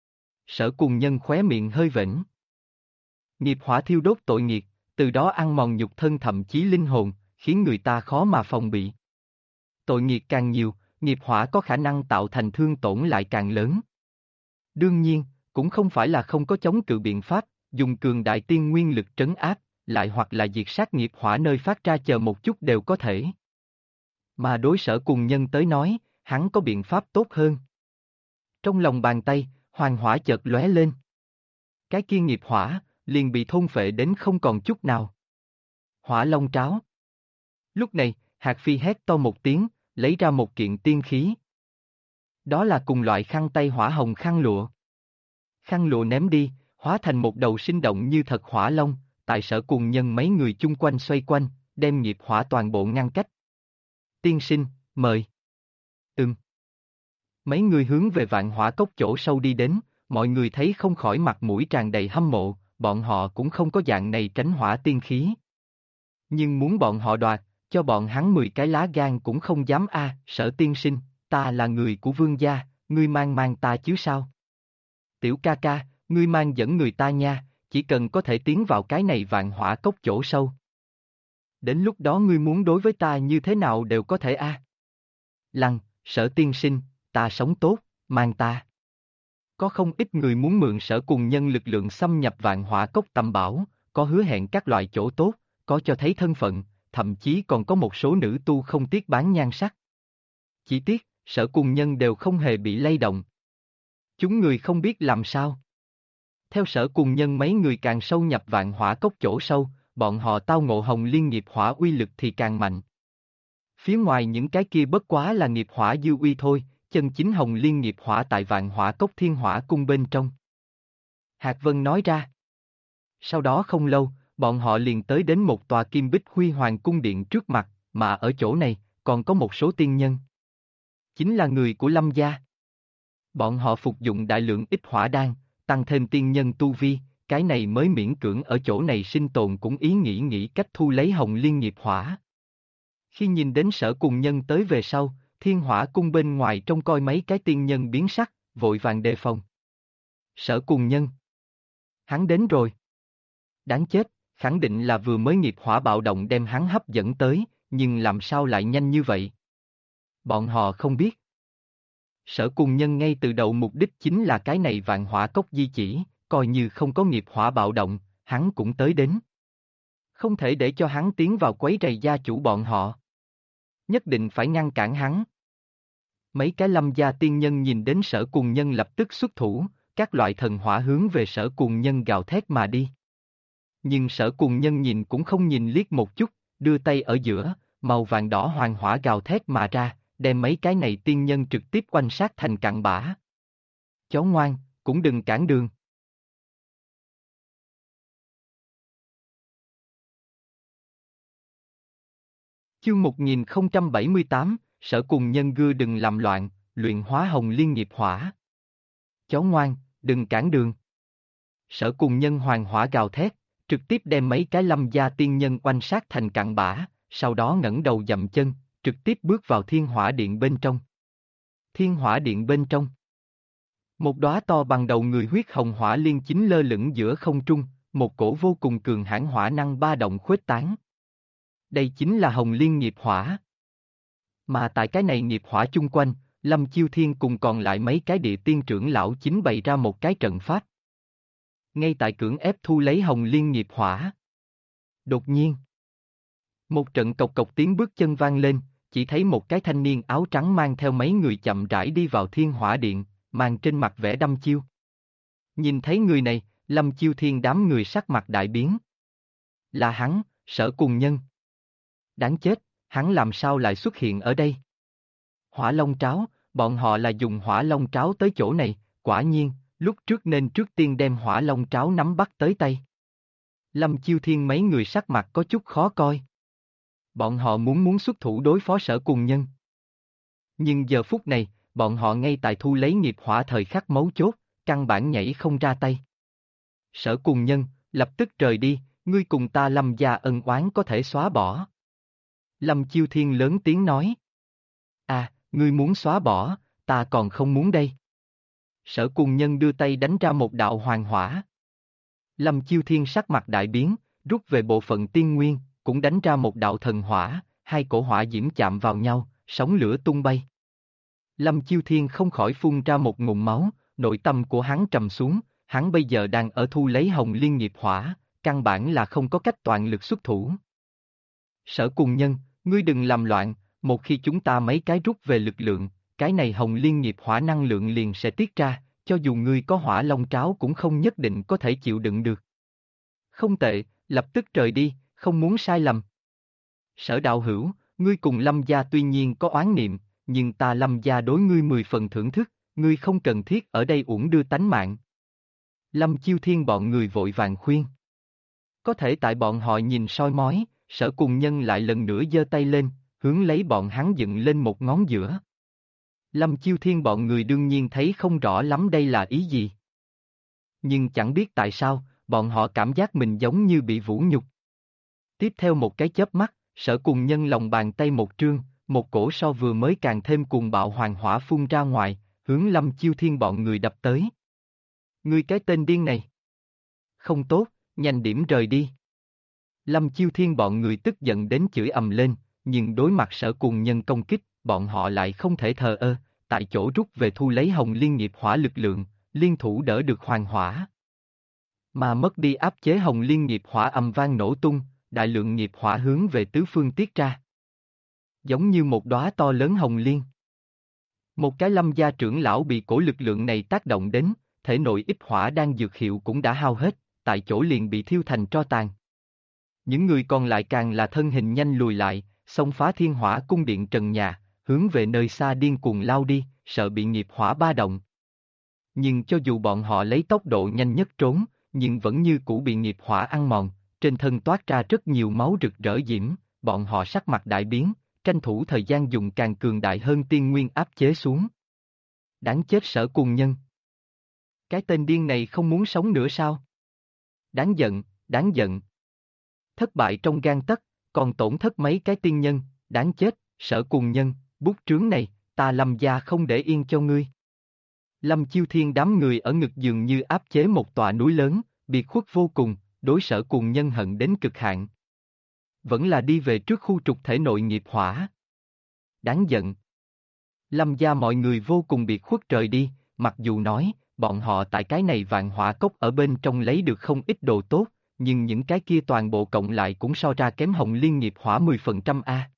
Sở Cùng Nhân khóe miệng hơi vểnh. Nghiệp hỏa thiêu đốt tội nghiệp, từ đó ăn mòn nhục thân thậm chí linh hồn, khiến người ta khó mà phòng bị. tội nghiệt càng nhiều, nghiệp hỏa có khả năng tạo thành thương tổn lại càng lớn. Đương nhiên, cũng không phải là không có chống cự biện pháp, dùng cường đại tiên nguyên lực trấn áp, lại hoặc là diệt sát nghiệp hỏa nơi phát ra chờ một chút đều có thể. Mà đối Sở Cùng Nhân tới nói, hắn có biện pháp tốt hơn. Trong lòng bàn tay, hoàng hỏa chợt lóe lên. Cái kia nghiệp hỏa, liền bị thôn phệ đến không còn chút nào. Hỏa Long Tráo. Lúc này, Hạc Phi hét to một tiếng, lấy ra một kiện tiên khí. Đó là cùng loại khăn tay hỏa hồng khăn lụa. Khăn lụa ném đi, hóa thành một đầu sinh động như thật hỏa long, tại Sở Cùng Nhân mấy người chung quanh xoay quanh, đem nghiệp hỏa toàn bộ ngăn cách. Tiên sinh, mời. Mấy người hướng về Vạn Hỏa Cốc chỗ sâu đi đến, mọi người thấy không khỏi mặt mũi tràn đầy hâm mộ, bọn họ cũng không có dạng này tránh hỏa tiên khí. Nhưng muốn bọn họ đoạt, cho bọn hắn 10 cái lá gan cũng không dám a. Sở tiên sinh, ta là người của vương gia, ngươi mang ta chứ sao? Tiểu ca ca, ngươi mang dẫn người ta nha, chỉ cần có thể tiến vào cái này Vạn Hỏa Cốc chỗ sâu. Đến lúc đó ngươi muốn đối với ta như thế nào đều có thể a. Lăng, Sở tiên sinh, ta sống tốt, mang ta. Có không ít người muốn mượn Sở Cùng Nhân lực lượng xâm nhập Vạn Hỏa Cốc tầm bảo, có hứa hẹn các loại chỗ tốt, có cho thấy thân phận, thậm chí còn có một số nữ tu không tiếc bán nhan sắc. Chỉ tiếc, Sở Cùng Nhân đều không hề bị lay động. Chúng người không biết làm sao. Theo Sở Cùng Nhân mấy người càng sâu nhập Vạn Hỏa Cốc chỗ sâu, bọn họ tao ngộ Hồng Liên nghiệp hỏa uy lực thì càng mạnh. Phía ngoài những cái kia bất quá là nghiệp hỏa dư uy thôi, chân chính Hồng Liên nghiệp hỏa tại Vạn Hỏa Cốc Thiên Hỏa Cung bên trong. Hạc Vân nói ra. Sau đó không lâu, bọn họ liền tới đến một tòa kim bích huy hoàng cung điện trước mặt, mà ở chỗ này, còn có một số tiên nhân. Chính là người của Lâm gia. Bọn họ phục dụng đại lượng ít hỏa đan, tăng thêm tiên nhân tu vi, cái này mới miễn cưỡng ở chỗ này sinh tồn cũng ý nghĩ cách thu lấy Hồng Liên nghiệp hỏa. Khi nhìn đến Sở Cùng Nhân tới về sau, Thiên Hỏa Cung bên ngoài trông coi mấy cái tiên nhân biến sắc, vội vàng đề phòng. Sở Cùng Nhân. Hắn đến rồi. Đáng chết, khẳng định là vừa mới nghiệp hỏa bạo động đem hắn hấp dẫn tới, nhưng làm sao lại nhanh như vậy? Bọn họ không biết. Sở Cùng Nhân ngay từ đầu mục đích chính là cái này Vạn Hỏa Cốc di chỉ, coi như không có nghiệp hỏa bạo động, hắn cũng tới đến. Không thể để cho hắn tiến vào quấy rầy gia chủ bọn họ. Nhất định phải ngăn cản hắn. Mấy cái Lâm gia tiên nhân nhìn đến Sở Cùng Nhân lập tức xuất thủ, các loại thần hỏa hướng về Sở Cùng Nhân gào thét mà đi. Nhưng Sở Cùng Nhân nhìn cũng không nhìn liếc một chút, đưa tay ở giữa, màu vàng đỏ hoàng hỏa gào thét mà ra, đem mấy cái này tiên nhân trực tiếp quanh sát thành cặn bã. Chó ngoan, cũng đừng cản đường. Chương 1078, Sở Cùng Nhân gưa đừng làm loạn, luyện hóa Hồng Liên nghiệp hỏa. Chó ngoan, đừng cản đường. Sở Cùng Nhân hoàng hỏa gào thét, trực tiếp đem mấy cái Lâm gia tiên nhân oanh sát thành cặn bã, sau đó ngẩng đầu dậm chân, trực tiếp bước vào Thiên Hỏa Điện bên trong. Thiên Hỏa Điện bên trong. Một đóa to bằng đầu người huyết hồng hỏa liên chính lơ lửng giữa không trung, một cổ vô cùng cường hãn hỏa năng ba động khuếch tán. Đây chính là Hồng Liên nghiệp hỏa. Mà tại cái này nghiệp hỏa chung quanh, Lâm Chiêu Thiên cùng còn lại mấy cái địa tiên trưởng lão chính bày ra một cái trận pháp. Ngay tại cưỡng ép thu lấy Hồng Liên nghiệp hỏa. Đột nhiên, một trận cộc cộc tiếng bước chân vang lên, chỉ thấy một cái thanh niên áo trắng mang theo mấy người chậm rãi đi vào Thiên Hỏa Điện, mang trên mặt vẻ đăm chiêu. Nhìn thấy người này, Lâm Chiêu Thiên đám người sắc mặt đại biến. Là hắn, Sở Cùng Nhân. Đáng chết, hắn làm sao lại xuất hiện ở đây? Hỏa Long Tráo, bọn họ là dùng Hỏa Long Tráo tới chỗ này, quả nhiên, lúc trước nên trước tiên đem Hỏa Long Tráo nắm bắt tới tay. Lâm Chiêu Thiên mấy người sắc mặt có chút khó coi. Bọn họ muốn xuất thủ đối phó Sở Cùng Nhân. Nhưng giờ phút này, bọn họ ngay tại thu lấy nghiệp hỏa thời khắc mấu chốt, căn bản nhảy không ra tay. Sở Cùng Nhân, lập tức rời đi, ngươi cùng ta Lâm gia ân oán có thể xóa bỏ. Lâm Chiêu Thiên lớn tiếng nói. À, ngươi muốn xóa bỏ, ta còn không muốn đây. Sở Cùng Nhân đưa tay đánh ra một đạo hoàng hỏa. Lâm Chiêu Thiên sắc mặt đại biến, rút về bộ phận tiên nguyên, cũng đánh ra một đạo thần hỏa, hai cổ hỏa diễm chạm vào nhau, sóng lửa tung bay. Lâm Chiêu Thiên không khỏi phun ra một ngụm máu, nội tâm của hắn trầm xuống, hắn bây giờ đang ở thu lấy Hồng Liên nghiệp hỏa, căn bản là không có cách toàn lực xuất thủ. Sở Cùng Nhân, ngươi đừng làm loạn, một khi chúng ta mấy cái rút về lực lượng, cái này Hồng Liên nghiệp hỏa năng lượng liền sẽ tiết ra, cho dù ngươi có hỏa long tráo cũng không nhất định có thể chịu đựng được. Không tệ, lập tức rời đi, không muốn sai lầm. Sở đạo hữu, ngươi cùng Lâm gia tuy nhiên có oán niệm, nhưng ta Lâm gia đối ngươi 10 phần thưởng thức, ngươi không cần thiết ở đây uổng đưa tánh mạng. Lâm Chiêu Thiên bọn người vội vàng khuyên. Có thể tại bọn họ nhìn soi mói, Sở Cùng Nhân lại lần nữa giơ tay lên, hướng lấy bọn hắn dựng lên một ngón giữa. Lâm Chiêu Thiên bọn người đương nhiên thấy không rõ lắm đây là ý gì. Nhưng chẳng biết tại sao, bọn họ cảm giác mình giống như bị vũ nhục. Tiếp theo một cái chớp mắt, Sở Cùng Nhân lòng bàn tay một trương, một cổ so vừa mới càng thêm cuồng bạo hoàng hỏa phun ra ngoài, hướng Lâm Chiêu Thiên bọn người đập tới. Ngươi cái tên điên này. Không tốt, nhanh điểm rời đi. Lâm Chiêu Thiên bọn người tức giận đến chửi ầm lên, nhưng đối mặt Sở Cùng Nhân công kích, bọn họ lại không thể thờ ơ, tại chỗ rút về thu lấy Hồng Liên nghiệp hỏa lực lượng, liên thủ đỡ được hoàng hỏa. Mà mất đi áp chế Hồng Liên nghiệp hỏa ầm vang nổ tung, đại lượng nghiệp hỏa hướng về tứ phương tiết ra. Giống như một đóa to lớn hồng liên. Một cái Lâm gia trưởng lão bị cổ lực lượng này tác động đến, thể nội ít hỏa đang dược hiệu cũng đã hao hết, tại chỗ liền bị thiêu thành tro tàn. Những người còn lại càng là thân hình nhanh lùi lại, xông phá thiên hỏa cung điện trần nhà, hướng về nơi xa điên cuồng lao đi, sợ bị nghiệp hỏa ba động. Nhưng cho dù bọn họ lấy tốc độ nhanh nhất trốn, nhưng vẫn như cũ bị nghiệp hỏa ăn mòn, trên thân toát ra rất nhiều máu rực rỡ diễm, bọn họ sắc mặt đại biến, tranh thủ thời gian dùng càng cường đại hơn tiên nguyên áp chế xuống. Đáng chết Sở Cùng Nhân. Cái tên điên này không muốn sống nữa sao? Đáng giận, đáng giận. Thất bại trong gang tấc, còn tổn thất mấy cái tiên nhân, đáng chết, Sở Cùng Nhân, bút trướng này, ta Lâm gia không để yên cho ngươi. Lâm Chiêu Thiên đám người ở ngực dường như áp chế một tòa núi lớn, biệt khuất vô cùng, đối Sở Cùng Nhân hận đến cực hạn. Vẫn là đi về trước khu trục thể nội nghiệp hỏa. Đáng giận. Lâm gia mọi người vô cùng biệt khuất rời đi, mặc dù nói, bọn họ tại cái này vạn hỏa cốc ở bên trong lấy được không ít đồ tốt, nhưng những cái kia toàn bộ cộng lại cũng so ra kém Hồng Liên nghiệp hỏa 10% a.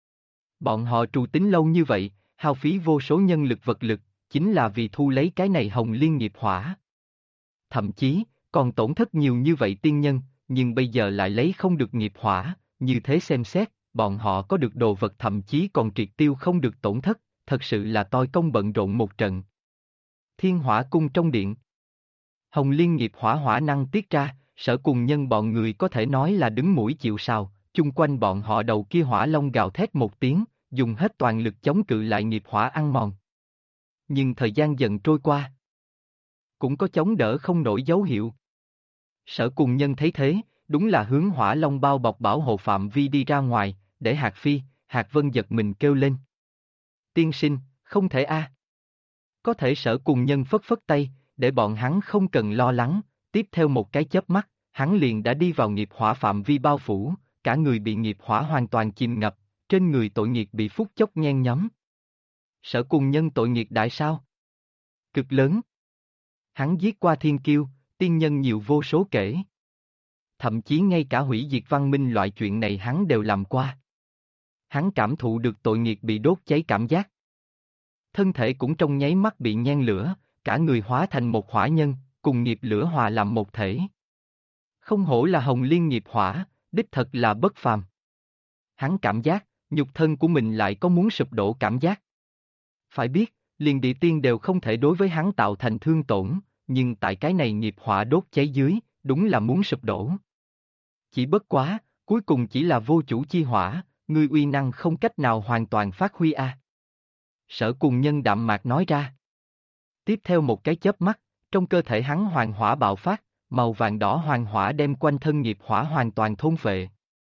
Bọn họ trù tính lâu như vậy, hao phí vô số nhân lực vật lực, chính là vì thu lấy cái này Hồng Liên nghiệp hỏa. Thậm chí, còn tổn thất nhiều như vậy tiên nhân, nhưng bây giờ lại lấy không được nghiệp hỏa, như thế xem xét, bọn họ có được đồ vật thậm chí còn triệt tiêu không được tổn thất, thật sự là toi công bận rộn một trận. Thiên Hỏa Cung trong điện. Hồng Liên nghiệp hỏa hỏa năng tiết ra, Sở Cùng Nhân bọn người có thể nói là đứng mũi chịu sào, chung quanh bọn họ đầu kia hỏa long gào thét một tiếng, dùng hết toàn lực chống cự lại nghiệp hỏa ăn mòn. Nhưng thời gian dần trôi qua, cũng có chống đỡ không nổi dấu hiệu. Sở Cùng Nhân thấy thế, đúng là hướng hỏa long bao bọc bảo hộ phạm vi đi ra ngoài, để Hạc Phi, Hạc Vân giật mình kêu lên. Tiên sinh, không thể a. Có thể Sở Cùng Nhân phất phất tay, để bọn hắn không cần lo lắng, tiếp theo một cái chớp mắt, hắn liền đã đi vào nghiệp hỏa phạm vi bao phủ, cả người bị nghiệp hỏa hoàn toàn chìm ngập, trên người tội nghiệt bị phút chốc nhen nhóm. Sở Cùng Nhân tội nghiệt đại sao? Cực lớn. Hắn giết qua thiên kiêu, tiên nhân nhiều vô số kể. Thậm chí ngay cả hủy diệt văn minh loại chuyện này hắn đều làm qua. Hắn cảm thụ được tội nghiệt bị đốt cháy cảm giác. Thân thể cũng trong nháy mắt bị nhen lửa, cả người hóa thành một hỏa nhân, cùng nghiệp lửa hòa làm một thể. Không hổ là Hồng Liên nghiệp hỏa, đích thật là bất phàm. Hắn cảm giác, nhục thân của mình lại có muốn sụp đổ cảm giác. Phải biết, liền địa tiên đều không thể đối với hắn tạo thành thương tổn, nhưng tại cái này nghiệp hỏa đốt cháy dưới, đúng là muốn sụp đổ. Chỉ bất quá, cuối cùng chỉ là vô chủ chi hỏa, ngươi uy năng không cách nào hoàn toàn phát huy a. Sở Cùng Nhân đạm mạc nói ra. Tiếp theo một cái chớp mắt, trong cơ thể hắn hoàng hỏa bạo phát, màu vàng đỏ hoàng hỏa đem quanh thân nghiệp hỏa hoàn toàn thôn phệ.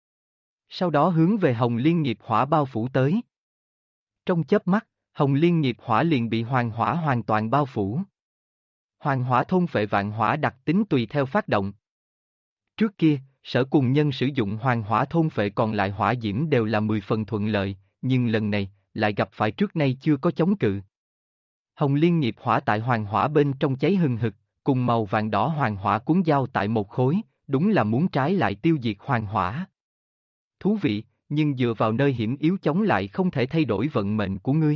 Sau đó hướng về Hồng Liên nghiệp hỏa bao phủ tới. Trong chớp mắt, Hồng Liên nghiệp hỏa liền bị hoàng hỏa hoàn toàn bao phủ. Hoàng hỏa thôn phệ vạn hỏa đặc tính tùy theo phát động. Trước kia, Sở Cùng Nhân sử dụng hoàng hỏa thôn phệ còn lại hỏa diễm đều là 10 phần thuận lợi, nhưng lần này, lại gặp phải trước nay chưa có chống cự. Hồng liên nghiệp hỏa tại hoàng hỏa bên trong cháy hừng hực, cùng màu vàng đỏ hoàng hỏa cuốn giao tại một khối, đúng là muốn trái lại tiêu diệt hoàng hỏa. Thú vị, nhưng dựa vào nơi hiểm yếu chống lại không thể thay đổi vận mệnh của ngươi.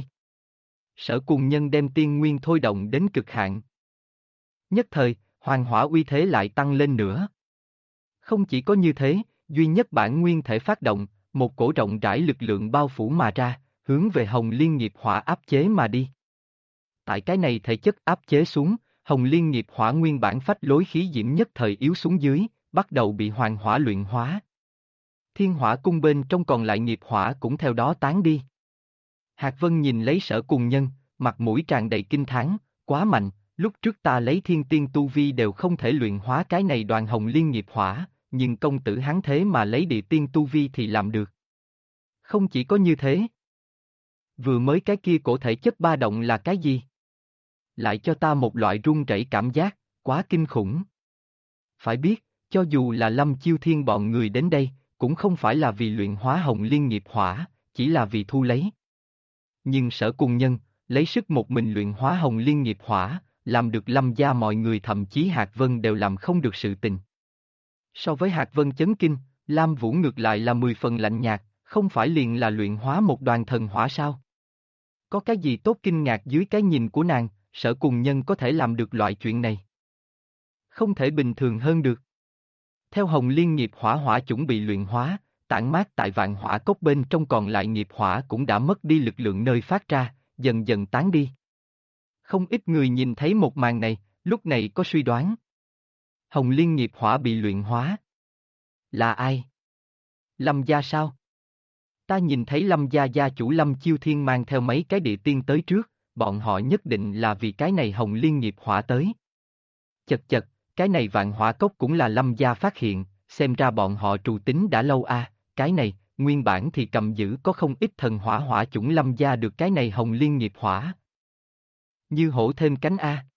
Sở Cùng Nhân đem tiên nguyên thôi động đến cực hạn. Nhất thời, hoàng hỏa uy thế lại tăng lên nữa. Không chỉ có như thế, duy nhất bản nguyên thể phát động, một cổ rộng rãi lực lượng bao phủ mà ra, hướng về Hồng Liên nghiệp hỏa áp chế mà đi. Tại cái này thể chất áp chế xuống, Hồng Liên nghiệp hỏa nguyên bản phách lối khí diễm nhất thời yếu xuống dưới, bắt đầu bị hoàng hỏa luyện hóa. Thiên hỏa cung bên trong còn lại nghiệp hỏa cũng theo đó tán đi. Hạc Vân nhìn lấy Sở Cùng Nhân, mặt mũi tràn đầy kinh thán, quá mạnh, lúc trước ta lấy thiên tiên tu vi đều không thể luyện hóa cái này đoàn Hồng Liên nghiệp hỏa, nhưng công tử hắn thế mà lấy địa tiên tu vi thì làm được. Không chỉ có như thế. Vừa mới cái kia cổ thể chất ba động là cái gì? Lại cho ta một loại run rẩy cảm giác, quá kinh khủng. Phải biết, cho dù là Lâm Chiêu Thiên bọn người đến đây, cũng không phải là vì luyện hóa Hồng Liên nghiệp hỏa, chỉ là vì thu lấy. Nhưng Sở Cùng Nhân, lấy sức một mình luyện hóa Hồng Liên nghiệp hỏa, làm được Lâm gia mọi người thậm chí Hạc Vân đều làm không được sự tình. So với Hạc Vân chấn kinh, Lam Vũ ngược lại là 10 phần lạnh nhạt, không phải liền là luyện hóa một đoàn thần hỏa sao? Có cái gì tốt kinh ngạc dưới cái nhìn của nàng, Sở Cùng Nhân có thể làm được loại chuyện này? Không thể bình thường hơn được. Theo Hồng Liên nghiệp hỏa hỏa chuẩn bị luyện hóa, tản mát tại vạn hỏa cốc bên trong còn lại nghiệp hỏa cũng đã mất đi lực lượng nơi phát ra, dần dần tán đi. Không ít người nhìn thấy một màn này, lúc này có suy đoán. Hồng Liên nghiệp hỏa bị luyện hóa. Là ai? Lâm gia sao? Ta nhìn thấy Lâm gia gia chủ Lâm Chiêu Thiên mang theo mấy cái địa tiên tới trước, bọn họ nhất định là vì cái này Hồng Liên nghiệp hỏa tới. Chật chật, cái này vạn hỏa cốc cũng là Lâm gia phát hiện, xem ra bọn họ trù tính đã lâu cái này, nguyên bản thì cầm giữ có không ít thần hỏa hỏa chủng Lâm gia được cái này Hồng Liên nghiệp hỏa. Như hổ thêm cánh a.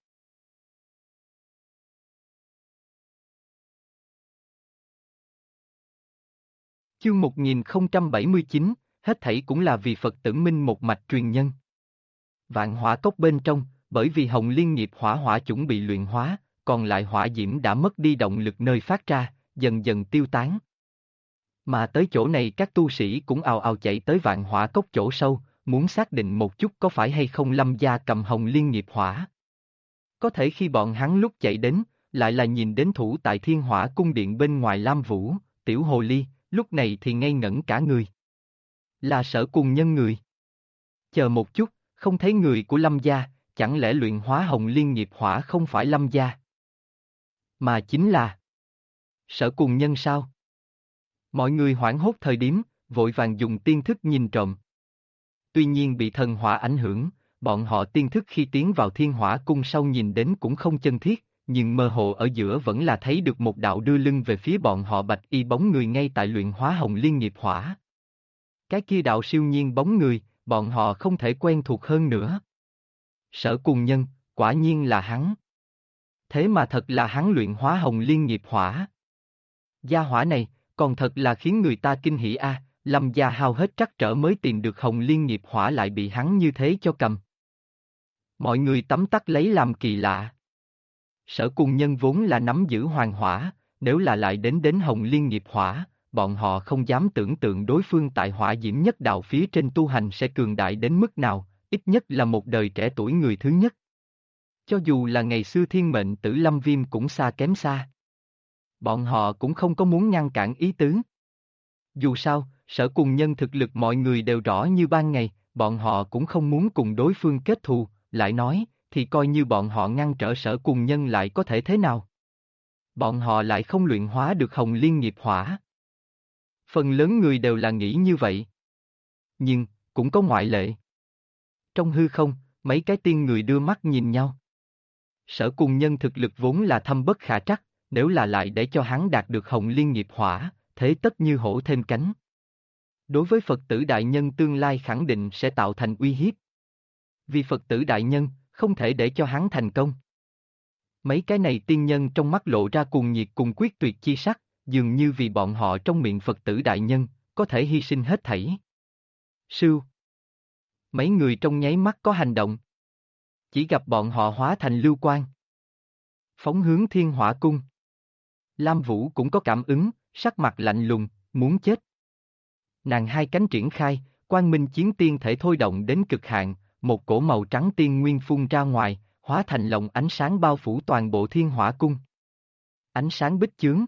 Chương 1079, hết thảy cũng là vì Phật tử minh một mạch truyền nhân. Vạn hỏa cốc bên trong, bởi vì Hồng Liên nghiệp hỏa hỏa chủng bị luyện hóa, còn lại hỏa diễm đã mất đi động lực nơi phát ra, dần dần tiêu tán. Mà tới chỗ này các tu sĩ cũng ào ào chạy tới vạn hỏa cốc chỗ sâu, muốn xác định một chút có phải hay không Lâm gia cầm Hồng Liên nghiệp hỏa. Có thể khi bọn hắn lúc chạy đến, lại là nhìn đến thủ tại Thiên Hỏa cung điện bên ngoài Lam Vũ, Tiểu Hồ Ly, lúc này thì ngây ngẩn cả người. Là Sở Cùng Nhân người. Chờ một chút, không thấy người của Lâm gia, chẳng lẽ luyện hóa Hồng Liên nghiệp hỏa không phải Lâm gia? Mà chính là Sở Cùng Nhân sao? Mọi người hoảng hốt thời điểm, vội vàng dùng tiên thức nhìn trộm. Tuy nhiên bị thần hỏa ảnh hưởng, bọn họ tiên thức khi tiến vào Thiên Hỏa cung sau nhìn đến cũng không chân thiết, nhưng mơ hồ ở giữa vẫn là thấy được một đạo đưa lưng về phía bọn họ bạch y bóng người ngay tại luyện hóa Hồng Liên nghiệp hỏa. Cái kia đạo siêu nhiên bóng người, bọn họ không thể quen thuộc hơn nữa. Sở Cùng Nhân, quả nhiên là hắn. Thế mà thật là hắn luyện hóa Hồng Liên nghiệp hỏa. Gia hỏa này, còn thật là khiến người ta kinh hỉ Lâm gia hao hết trắc trở mới tìm được Hồng Liên nghiệp hỏa lại bị hắn như thế cho cầm. Mọi người tấm tắc lấy làm kỳ lạ. Sở Cùng Nhân vốn là nắm giữ hoàng hỏa, nếu là lại đến Hồng Liên nghiệp hỏa, bọn họ không dám tưởng tượng đối phương tại hỏa diễm nhất đạo phía trên tu hành sẽ cường đại đến mức nào, ít nhất là một đời trẻ tuổi người thứ nhất. Cho dù là ngày xưa thiên mệnh tử Lâm Viêm cũng xa kém xa. Bọn họ cũng không có muốn ngăn cản ý tứ. Dù sao, Sở Cùng Nhân thực lực mọi người đều rõ như ban ngày, bọn họ cũng không muốn cùng đối phương kết thù, lại nói, thì coi như bọn họ ngăn trở Sở Cùng Nhân lại có thể thế nào. Bọn họ lại không luyện hóa được Hồng Liên nghiệp hỏa. Phần lớn người đều là nghĩ như vậy. Nhưng, cũng có ngoại lệ. Trong hư không, mấy cái tiên người đưa mắt nhìn nhau. Sở Cùng Nhân thực lực vốn là thâm bất khả trắc, nếu là lại để cho hắn đạt được Hồng Liên nghiệp hỏa, thế tất như hổ thêm cánh. Đối với Phật tử đại nhân tương lai khẳng định sẽ tạo thành uy hiếp. Vì Phật tử đại nhân, không thể để cho hắn thành công. Mấy cái này tiên nhân trong mắt lộ ra cuồng nhiệt cùng quyết tuyệt chi sắc, dường như vì bọn họ trong miệng Phật tử đại nhân, có thể hy sinh hết thảy. Sưu. Mấy người trong nháy mắt có hành động. Chỉ gặp bọn họ hóa thành lưu quang. Phóng hướng Thiên Hỏa Cung. Lam Vũ cũng có cảm ứng, sắc mặt lạnh lùng, muốn chết. Nàng hai cánh triển khai, quang minh chiến tiên thể thôi động đến cực hạn, một cổ màu trắng tiên nguyên phun ra ngoài, hóa thành lồng ánh sáng bao phủ toàn bộ Thiên Hỏa Cung. Ánh sáng bích chướng.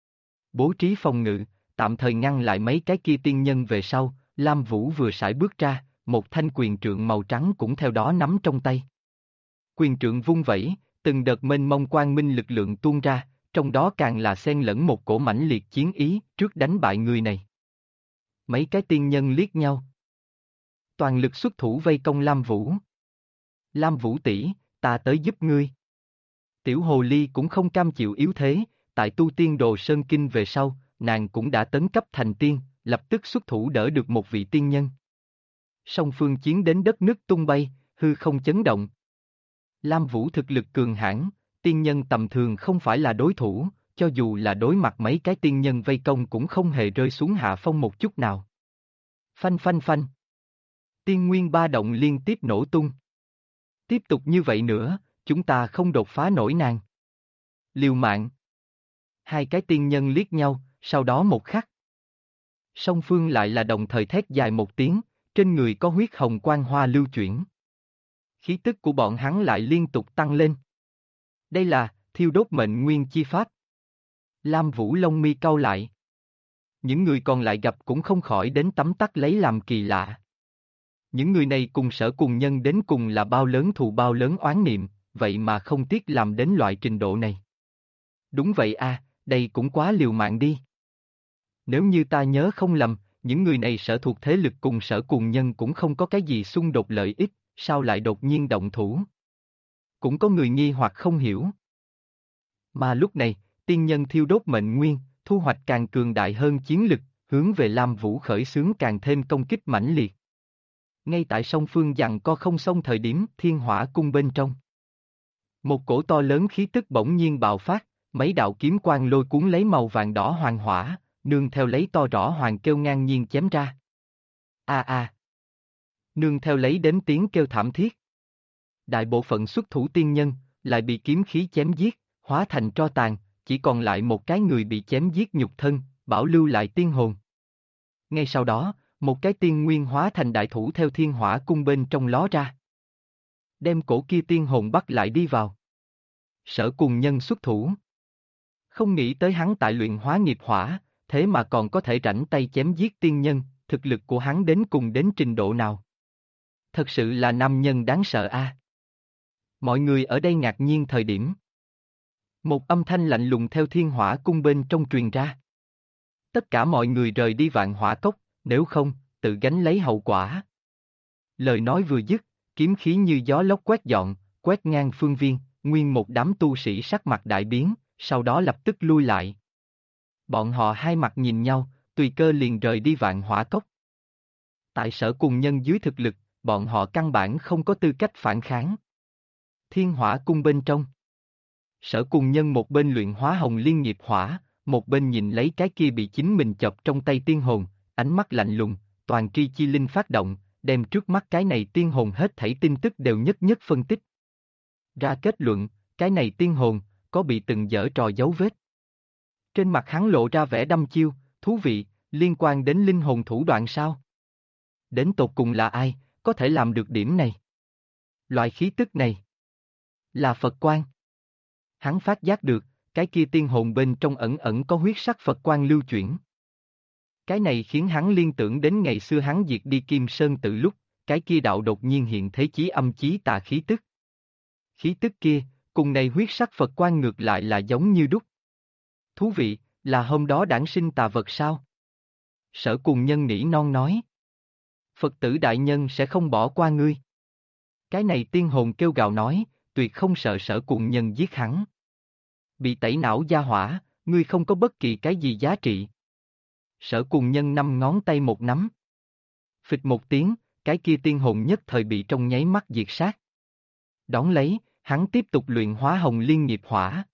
Bố trí phòng ngự, tạm thời ngăn lại mấy cái kia tiên nhân về sau, Lam Vũ vừa sải bước ra, một thanh quyền trượng màu trắng cũng theo đó nắm trong tay. Quyền trượng vung vẩy, từng đợt mênh mông quang minh lực lượng tuôn ra, trong đó càng là xen lẫn một cổ mãnh liệt chiến ý trước đánh bại người này. Mấy cái tiên nhân liếc nhau. Toàn lực xuất thủ vây công Lam Vũ. Lam Vũ tỷ, ta tới giúp ngươi. Tiểu hồ ly cũng không cam chịu yếu thế, tại tu tiên đồ sơn kinh về sau, nàng cũng đã tấn cấp thành tiên, lập tức xuất thủ đỡ được một vị tiên nhân. Song phương chiến đến đất nước tung bay, hư không chấn động. Lam Vũ thực lực cường hãn, tiên nhân tầm thường không phải là đối thủ, cho dù là đối mặt mấy cái tiên nhân vây công cũng không hề rơi xuống hạ phong một chút nào. Phanh phanh phanh. Tiên nguyên ba động liên tiếp nổ tung. Tiếp tục như vậy nữa, chúng ta không đột phá nổi nàng. Liều mạng. Hai cái tiên nhân liếc nhau, sau đó một khắc. Song phương lại là đồng thời thét dài một tiếng, trên người có huyết hồng quang hoa lưu chuyển. Khí tức của bọn hắn lại liên tục tăng lên. Đây là thiêu đốt mệnh nguyên chi pháp. Lam Vũ lông mi cau lại. Những người còn lại gặp cũng không khỏi đến tấm tắc lấy làm kỳ lạ. Những người này cùng Sở Cùng Nhân đến cùng là bao lớn thù bao lớn oán niệm, vậy mà không tiếc làm đến loại trình độ này. Đúng vậy à, đây cũng quá liều mạng đi. Nếu như ta nhớ không lầm, những người này sở thuộc thế lực cùng Sở Cùng Nhân cũng không có cái gì xung đột lợi ích, sao lại đột nhiên động thủ? Cũng có người nghi hoặc không hiểu. Mà lúc này, tiên nhân thiêu đốt mệnh nguyên, thu hoạch càng cường đại hơn chiến lực, hướng về Lam Vũ khởi xướng càng thêm công kích mãnh liệt. Ngay tại song phương giằng co không xong thời điểm Thiên Hỏa Cung bên trong. Một cổ to lớn khí tức bỗng nhiên bạo phát, mấy đạo kiếm quang lôi cuốn lấy màu vàng đỏ hoàng hỏa, nương theo lấy to rõ hoàng kêu ngang nhiên chém ra. A a. Nương theo lấy đến tiếng kêu thảm thiết. Đại bộ phận xuất thủ tiên nhân, lại bị kiếm khí chém giết, hóa thành tro tàn, chỉ còn lại một cái người bị chém giết nhục thân, bảo lưu lại tiên hồn. Ngay sau đó, một cái tiên nguyên hóa thành đại thủ theo Thiên Hỏa Cung bên trong ló ra. Đem cổ kia tiên hồn bắt lại đi vào. Sở Cùng Nhân xuất thủ. Không nghĩ tới hắn tại luyện hóa nghiệp hỏa, thế mà còn có thể rảnh tay chém giết tiên nhân, thực lực của hắn đến cùng đến trình độ nào. Thật sự là nam nhân đáng sợ a. Mọi người ở đây ngạc nhiên thời điểm. Một âm thanh lạnh lùng theo Thiên Hỏa Cung bên trong truyền ra. Tất cả mọi người rời đi Vạn Hỏa Cốc, nếu không, tự gánh lấy hậu quả. Lời nói vừa dứt, kiếm khí như gió lốc quét dọn, quét ngang phương viên, nguyên một đám tu sĩ sắc mặt đại biến, sau đó lập tức lui lại. Bọn họ hai mặt nhìn nhau, tùy cơ liền rời đi Vạn Hỏa Cốc. Tại Sở Cùng Nhân dưới thực lực, bọn họ căn bản không có tư cách phản kháng. Thiên Hỏa Cung bên trong. Sở Cùng Nhân một bên luyện hóa hồng liên nghiệp hỏa, một bên nhìn lấy cái kia bị chính mình chọc trong tay tiên hồn, ánh mắt lạnh lùng, toàn tri chi linh phát động, đem trước mắt cái này tiên hồn hết thảy tin tức đều nhất nhất phân tích. Ra kết luận, cái này tiên hồn, có bị từng giở trò dấu vết. Trên mặt hắn lộ ra vẻ đăm chiêu, thú vị, liên quan đến linh hồn thủ đoạn sao? Đến tột cùng là ai, có thể làm được điểm này? Loại khí tức này là Phật quang. Hắn phát giác được, cái kia tiên hồn bên trong ẩn ẩn có huyết sắc Phật quang lưu chuyển. Cái này khiến hắn liên tưởng đến ngày xưa hắn diệt đi Kim Sơn Tự lúc, cái kia đạo đột nhiên hiện thế chí âm chí tà khí tức. Khí tức kia, cùng này huyết sắc Phật quang ngược lại là giống như đúc. Thú vị, là hôm đó đản sinh tà vật sao? Sở Cùng Nhân nỉ non nói. Phật tử đại nhân sẽ không bỏ qua ngươi. Cái này tiên hồn kêu gào nói, tuyệt không sợ Sở Cùng Nhân giết hắn. Bị tẩy não gia hỏa, ngươi không có bất kỳ cái gì giá trị. Sở Cùng Nhân năm ngón tay một nắm. Phịch một tiếng, cái kia tiên hồn nhất thời bị trong nháy mắt diệt sát. Đón lấy, hắn tiếp tục luyện hóa hồng liên nghiệp hỏa.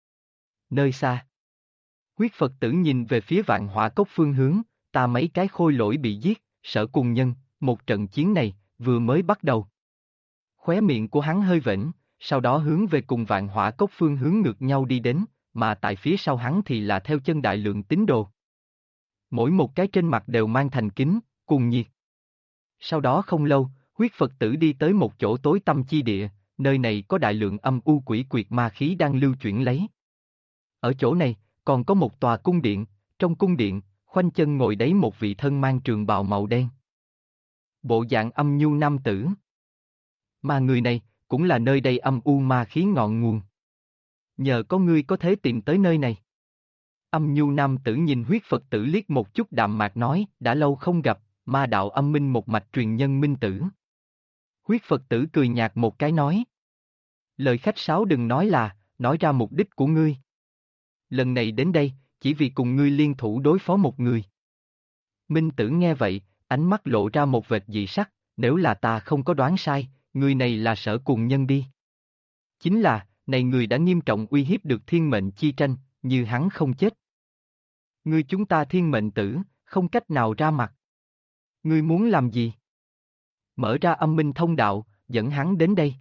Nơi xa, huyết Phật tử nhìn về phía Vạn Hỏa Cốc phương hướng, ta mấy cái khôi lỗi bị giết, Sở Cùng Nhân, một trận chiến này, vừa mới bắt đầu. Khóe miệng của hắn hơi vểnh, sau đó hướng về cùng Vạn Hỏa Cốc phương hướng ngược nhau đi đến, mà tại phía sau hắn thì là theo chân đại lượng tín đồ. Mỗi một cái trên mặt đều mang thành kính, cùng nhiệt. Sau đó không lâu, huyết Phật tử đi tới một chỗ tối tăm chi địa, nơi này có đại lượng âm u quỷ quyệt ma khí đang lưu chuyển lấy. Ở chỗ này, còn có một tòa cung điện, trong cung điện, khoanh chân ngồi đấy một vị thân mang trường bào màu đen. Bộ dạng âm nhu nam tử. Mà người này, cũng là nơi đây âm u ma khí ngọn nguồn. Nhờ có ngươi có thể tìm tới nơi này. Âm nhu nam tử nhìn huyết Phật tử liếc một chút đạm mạc nói, đã lâu không gặp, ma đạo âm minh một mạch truyền nhân minh tử. Huyết Phật tử cười nhạt một cái nói. Lời khách sáo đừng nói ra mục đích của ngươi. Lần này đến đây, chỉ vì cùng ngươi liên thủ đối phó một người. Minh tử nghe vậy, ánh mắt lộ ra một vệt dị sắc, nếu là ta không có đoán sai, người này là Sở Cùng Nhân đi. Chính là, này người đã nghiêm trọng uy hiếp được thiên mệnh chi tranh, như hắn không chết. Ngươi chúng ta thiên mệnh tử, không cách nào ra mặt. Ngươi muốn làm gì? Mở ra âm minh thông đạo, dẫn hắn đến đây.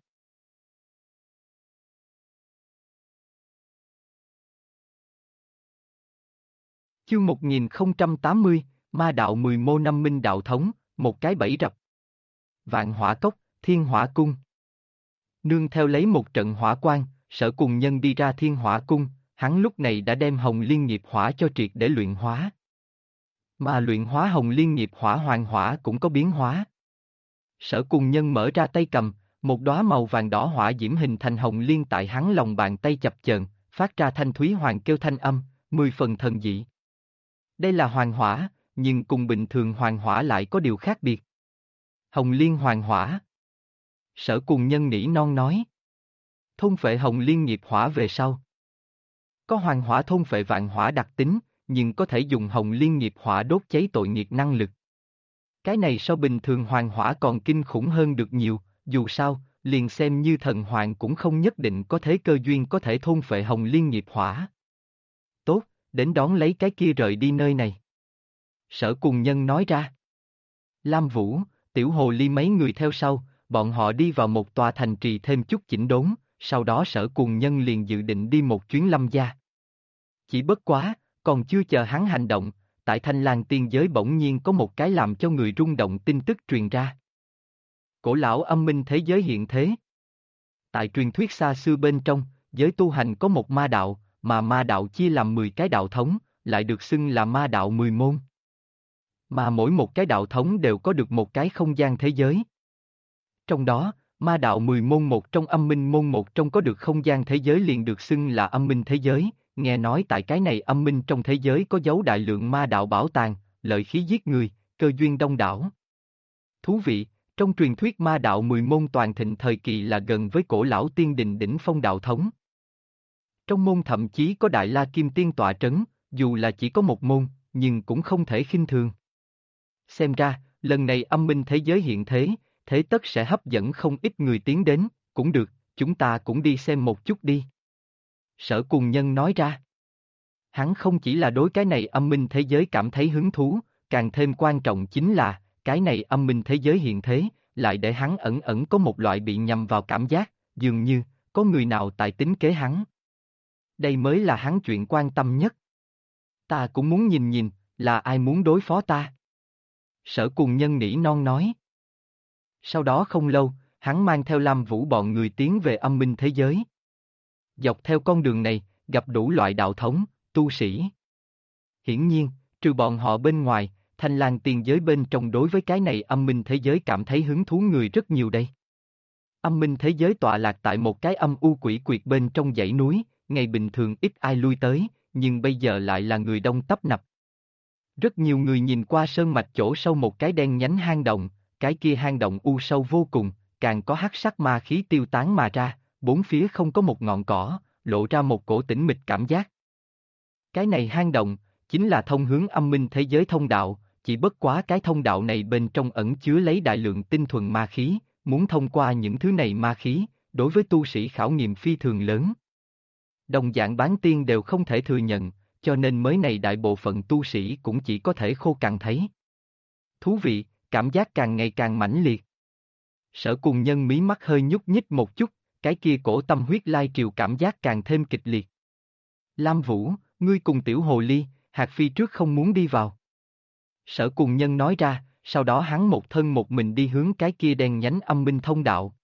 Chương 1080, Ma đạo 10 mô năm minh đạo thống, một cái bẫy rập. Vạn Hỏa Cốc, Thiên Hỏa Cung. Nương theo lấy một trận hỏa quang, Sở Cùng Nhân đi ra Thiên Hỏa Cung, hắn lúc này đã đem Hồng Liên Nghiệp Hỏa cho triệt để luyện hóa. Mà luyện hóa Hồng Liên Nghiệp Hỏa Hoàng Hỏa cũng có biến hóa. Sở Cùng Nhân mở ra tay cầm, một đóa màu vàng đỏ hỏa diễm hình thành hồng liên tại hắn lòng bàn tay chập chờn, phát ra thanh thúy hoàng kêu thanh âm, 10 phần thần dị. Đây là hoàng hỏa, nhưng cùng bình thường hoàng hỏa lại có điều khác biệt. Hồng liên hoàng hỏa. Sở Cùng Nhân nỉ non nói. Thôn phệ Hồng Liên Nghiệp Hỏa về sau. Có hoàng hỏa thôn phệ vạn hỏa đặc tính, nhưng có thể dùng Hồng Liên Nghiệp Hỏa đốt cháy tội nghiệt năng lực. Cái này so bình thường hoàng hỏa còn kinh khủng hơn được nhiều, dù sao, liền xem như thần hoàng cũng không nhất định có thế cơ duyên có thể thôn phệ Hồng Liên Nghiệp Hỏa. Tốt, đến đón lấy cái kia rời đi nơi này. Sở Cùng Nhân nói ra. Lam Vũ, Tiểu Hồ Ly mấy người theo sau, bọn họ đi vào một tòa thành trì thêm chút chỉnh đốn, sau đó Sở Cùng Nhân liền dự định đi một chuyến Lâm gia. Chỉ bất quá, còn chưa chờ hắn hành động, tại Thanh Lang tiên giới bỗng nhiên có một cái làm cho người rung động tin tức truyền ra. Cổ lão âm minh thế giới hiện thế. Tại truyền thuyết xa xưa bên trong, giới tu hành có một ma đạo, mà ma đạo chia làm 10 cái đạo thống, lại được xưng là ma đạo 10 môn. Mà mỗi một cái đạo thống đều có được một cái không gian thế giới. Trong đó, ma đạo 10 môn một trong âm minh môn một trong có được không gian thế giới liền được xưng là âm minh thế giới, nghe nói tại cái này âm minh trong thế giới có giấu đại lượng ma đạo bảo tàng, lợi khí giết người, cơ duyên đông đảo. Thú vị, trong truyền thuyết ma đạo 10 môn toàn thịnh thời kỳ là gần với cổ lão tiên đình đỉnh phong đạo thống. Trong môn thậm chí có Đại La Kim Tiên tọa trấn, dù là chỉ có một môn, nhưng cũng không thể khinh thường. Xem ra, lần này âm minh thế giới hiện thế, thế tất sẽ hấp dẫn không ít người tiến đến, cũng được, chúng ta cũng đi xem một chút đi. Sở Cùng Nhân nói ra. Hắn không chỉ là đối cái này âm minh thế giới cảm thấy hứng thú, càng thêm quan trọng chính là, cái này âm minh thế giới hiện thế, lại để hắn ẩn ẩn có một loại bị nhầm vào cảm giác, dường như, có người nào tại tính kế hắn. Đây mới là hắn chuyện quan tâm nhất. Ta cũng muốn nhìn nhìn, là ai muốn đối phó ta. Sở Cùng Nhân nỉ non nói. Sau đó không lâu, hắn mang theo Lam Vũ bọn người tiến về âm minh thế giới. Dọc theo con đường này, gặp đủ loại đạo thống, tu sĩ. Hiển nhiên, trừ bọn họ bên ngoài, Thanh Lang tiên giới bên trong đối với cái này âm minh thế giới cảm thấy hứng thú người rất nhiều đây. Âm minh thế giới tọa lạc tại một cái âm u quỷ quyệt bên trong dãy núi, ngày bình thường ít ai lui tới, nhưng bây giờ lại là người đông tấp nập. Rất nhiều người nhìn qua sơn mạch chỗ sâu một cái đen nhánh hang động, cái kia hang động u sâu vô cùng, càng có hắc sắc ma khí tiêu tán mà ra, bốn phía không có một ngọn cỏ, lộ ra một cổ tĩnh mịch cảm giác. Cái này hang động, chính là thông hướng âm minh thế giới thông đạo, chỉ bất quá cái thông đạo này bên trong ẩn chứa lấy đại lượng tinh thuần ma khí, muốn thông qua những thứ này ma khí, đối với tu sĩ khảo nghiệm phi thường lớn. Đồng dạng bán tiên đều không thể thừa nhận, cho nên mới này đại bộ phận tu sĩ cũng chỉ có thể khô cằn thấy. Thú vị, cảm giác càng ngày càng mãnh liệt. Sở Cùng Nhân mí mắt hơi nhúc nhích một chút, cái kia cổ tâm huyết lai triều cảm giác càng thêm kịch liệt. Lam Vũ, ngươi cùng tiểu hồ ly, Hạc Phi trước không muốn đi vào. Sở Cùng Nhân nói ra, sau đó hắn một thân một mình đi hướng cái kia đen nhánh âm minh thông đạo.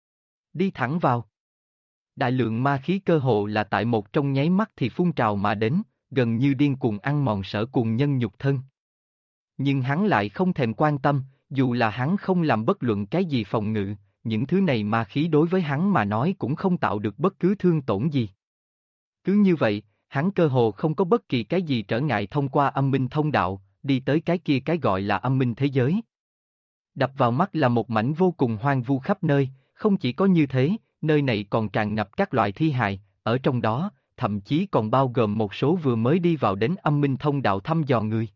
Đi thẳng vào. Đại lượng ma khí cơ hồ là tại một trong nháy mắt thì phun trào mà đến, gần như điên cuồng ăn mòn Sở Cùng Nhân nhục thân. Nhưng hắn lại không thèm quan tâm, dù là hắn không làm bất luận cái gì phòng ngự, những thứ này ma khí đối với hắn mà nói cũng không tạo được bất cứ thương tổn gì. Cứ như vậy, hắn cơ hồ không có bất kỳ cái gì trở ngại thông qua âm minh thông đạo, đi tới cái kia cái gọi là âm minh thế giới. Đập vào mắt là một mảnh vô cùng hoang vu khắp nơi, không chỉ có như thế, nơi này còn tràn ngập các loại thi hài, ở trong đó, thậm chí còn bao gồm một số vừa mới đi vào đến âm minh thông đạo thăm dò người.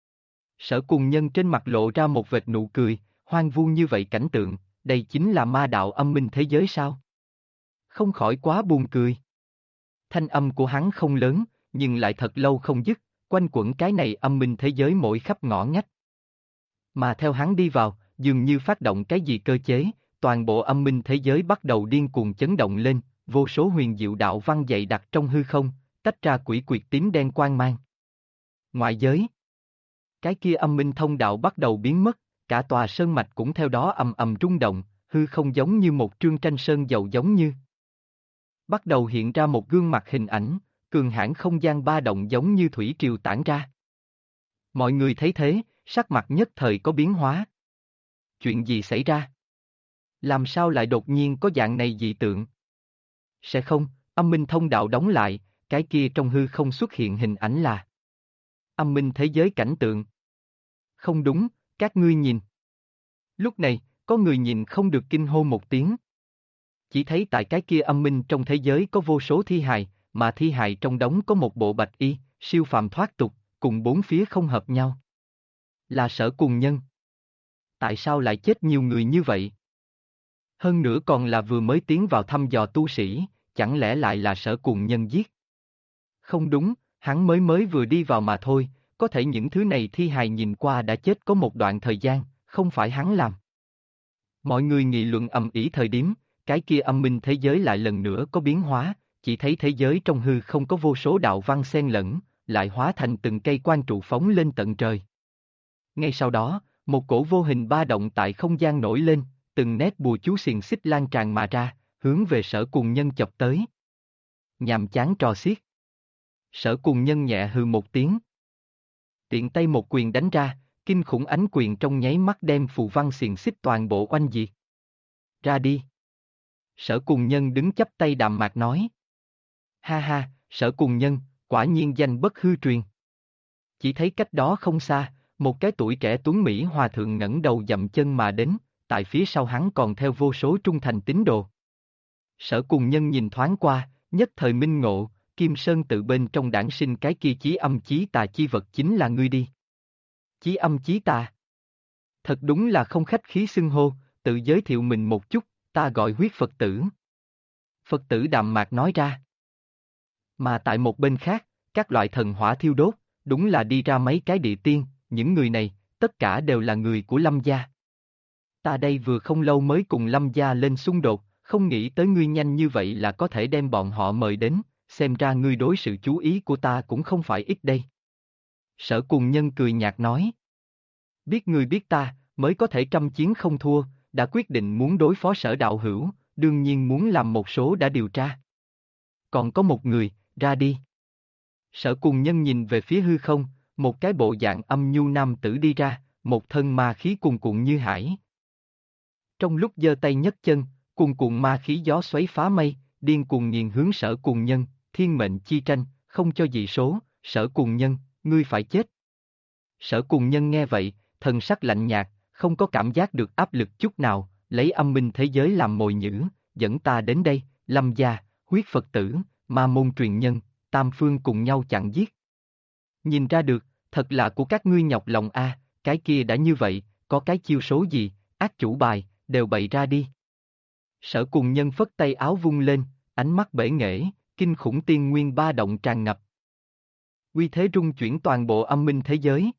Sở Cùng Nhân trên mặt lộ ra một vệt nụ cười, hoang vu như vậy cảnh tượng, đây chính là ma đạo âm minh thế giới sao? Không khỏi quá buồn cười. Thanh âm của hắn không lớn, nhưng lại thật lâu không dứt, quanh quẩn cái này âm minh thế giới mỗi khắp ngõ ngách. Mà theo hắn đi vào, dường như phát động cái gì cơ chế, toàn bộ âm minh thế giới bắt đầu điên cuồng chấn động lên, vô số huyền diệu đạo văn dày đặc trong hư không, tách ra quỷ quyệt tím đen quang mang. Ngoại giới. Cái kia âm minh thông đạo bắt đầu biến mất, cả tòa sơn mạch cũng theo đó ầm ầm rung động, hư không giống như một trương tranh sơn dầu giống như. Bắt đầu hiện ra một gương mặt hình ảnh, cường hãn không gian ba động giống như thủy triều tản ra. Mọi người thấy thế, sắc mặt nhất thời có biến hóa. Chuyện gì xảy ra? Làm sao lại đột nhiên có dạng này dị tượng? Sẽ không, âm minh thông đạo đóng lại, cái kia trong hư không xuất hiện hình ảnh là âm minh thế giới cảnh tượng. Không đúng, các ngươi nhìn. Lúc này, có người nhìn không được kinh hô một tiếng. Chỉ thấy tại cái kia âm minh trong thế giới có vô số thi hài, mà thi hài trong đống có một bộ bạch y, siêu phàm thoát tục, cùng bốn phía không hợp nhau. Là Sở Cùng Nhân. Tại sao lại chết nhiều người như vậy? Hơn nữa còn là vừa mới tiến vào thăm dò tu sĩ, chẳng lẽ lại là Sở Cùng Nhân giết? Không đúng, hắn mới vừa đi vào mà thôi, có thể những thứ này thi hài nhìn qua đã chết có một đoạn thời gian, không phải hắn làm. Mọi người nghị luận ầm ĩ thời điểm, cái kia âm minh thế giới lại lần nữa có biến hóa, chỉ thấy thế giới trong hư không có vô số đạo văn xen lẫn, lại hóa thành từng cây quang trụ phóng lên tận trời. Ngay sau đó, một cổ vô hình ba động tại không gian nổi lên, từng nét bùa chú xiềng xích lan tràn mà ra, hướng về Sở Cùng Nhân chọc tới. Nhàm chán trò xiết. Sở Cùng Nhân nhẹ hừ một tiếng. Tiện tay một quyền đánh ra, kinh khủng ánh quyền trong nháy mắt đem phù văn xiềng xích toàn bộ oanh diệt. Ra đi. Sở Cùng Nhân đứng chắp tay đạm mạc nói. Ha ha, Sở Cùng Nhân, quả nhiên danh bất hư truyền. Chỉ thấy cách đó không xa, một cái tuổi trẻ tuấn Mỹ hòa thượng ngẩng đầu dậm chân mà đến, tại phía sau hắn còn theo vô số trung thành tín đồ. Sở Cùng Nhân nhìn thoáng qua, nhất thời minh ngộ, Kim Sơn tự bên trong đản sinh cái kia chí âm chí tà chi vật chính là ngươi đi. Chí âm chí tà. Thật đúng là không khách khí xưng hô, tự giới thiệu mình một chút, ta gọi huyết Phật tử. Phật tử đạm mạc nói ra. Mà tại một bên khác, các loại thần hỏa thiêu đốt, đúng là đi ra mấy cái địa tiên, những người này, tất cả đều là người của Lâm gia. Ta đây vừa không lâu mới cùng Lâm gia lên xung đột, không nghĩ tới ngươi nhanh như vậy là có thể đem bọn họ mời đến, xem ra ngươi đối sự chú ý của ta cũng không phải ít đây. Sở Cùng Nhân cười nhạt nói. Biết ngươi biết ta, mới có thể trăm chiến không thua, đã quyết định muốn đối phó Sở đạo hữu, đương nhiên muốn làm một số đã điều tra. Còn có một người, ra đi. Sở Cùng Nhân nhìn về phía hư không, một cái bộ dạng âm nhu nam tử đi ra, một thân ma khí cuồn cuộn như hải. Trong lúc giơ tay nhấc chân, cuồn cuộn ma khí gió xoáy phá mây, điên cuồng nghiền hướng Sở Cùng Nhân, thiên mệnh chi tranh, không cho dị số, Sở Cùng Nhân, ngươi phải chết. Sở Cùng Nhân nghe vậy, thần sắc lạnh nhạt, không có cảm giác được áp lực chút nào, lấy âm minh thế giới làm mồi nhữ, dẫn ta đến đây, Lâm gia, huyết Phật tử, ma môn truyền nhân, tam phương cùng nhau chặn giết. Nhìn ra được, thật là của các ngươi nhọc lòng a, cái kia đã như vậy, có cái chiêu số gì, ác chủ bài, đều bày ra đi. Sở Cùng Nhân phất tay áo vung lên, ánh mắt bể nghệ, kinh khủng tiên nguyên ba động tràn ngập. Uy thế rung chuyển toàn bộ âm minh thế giới.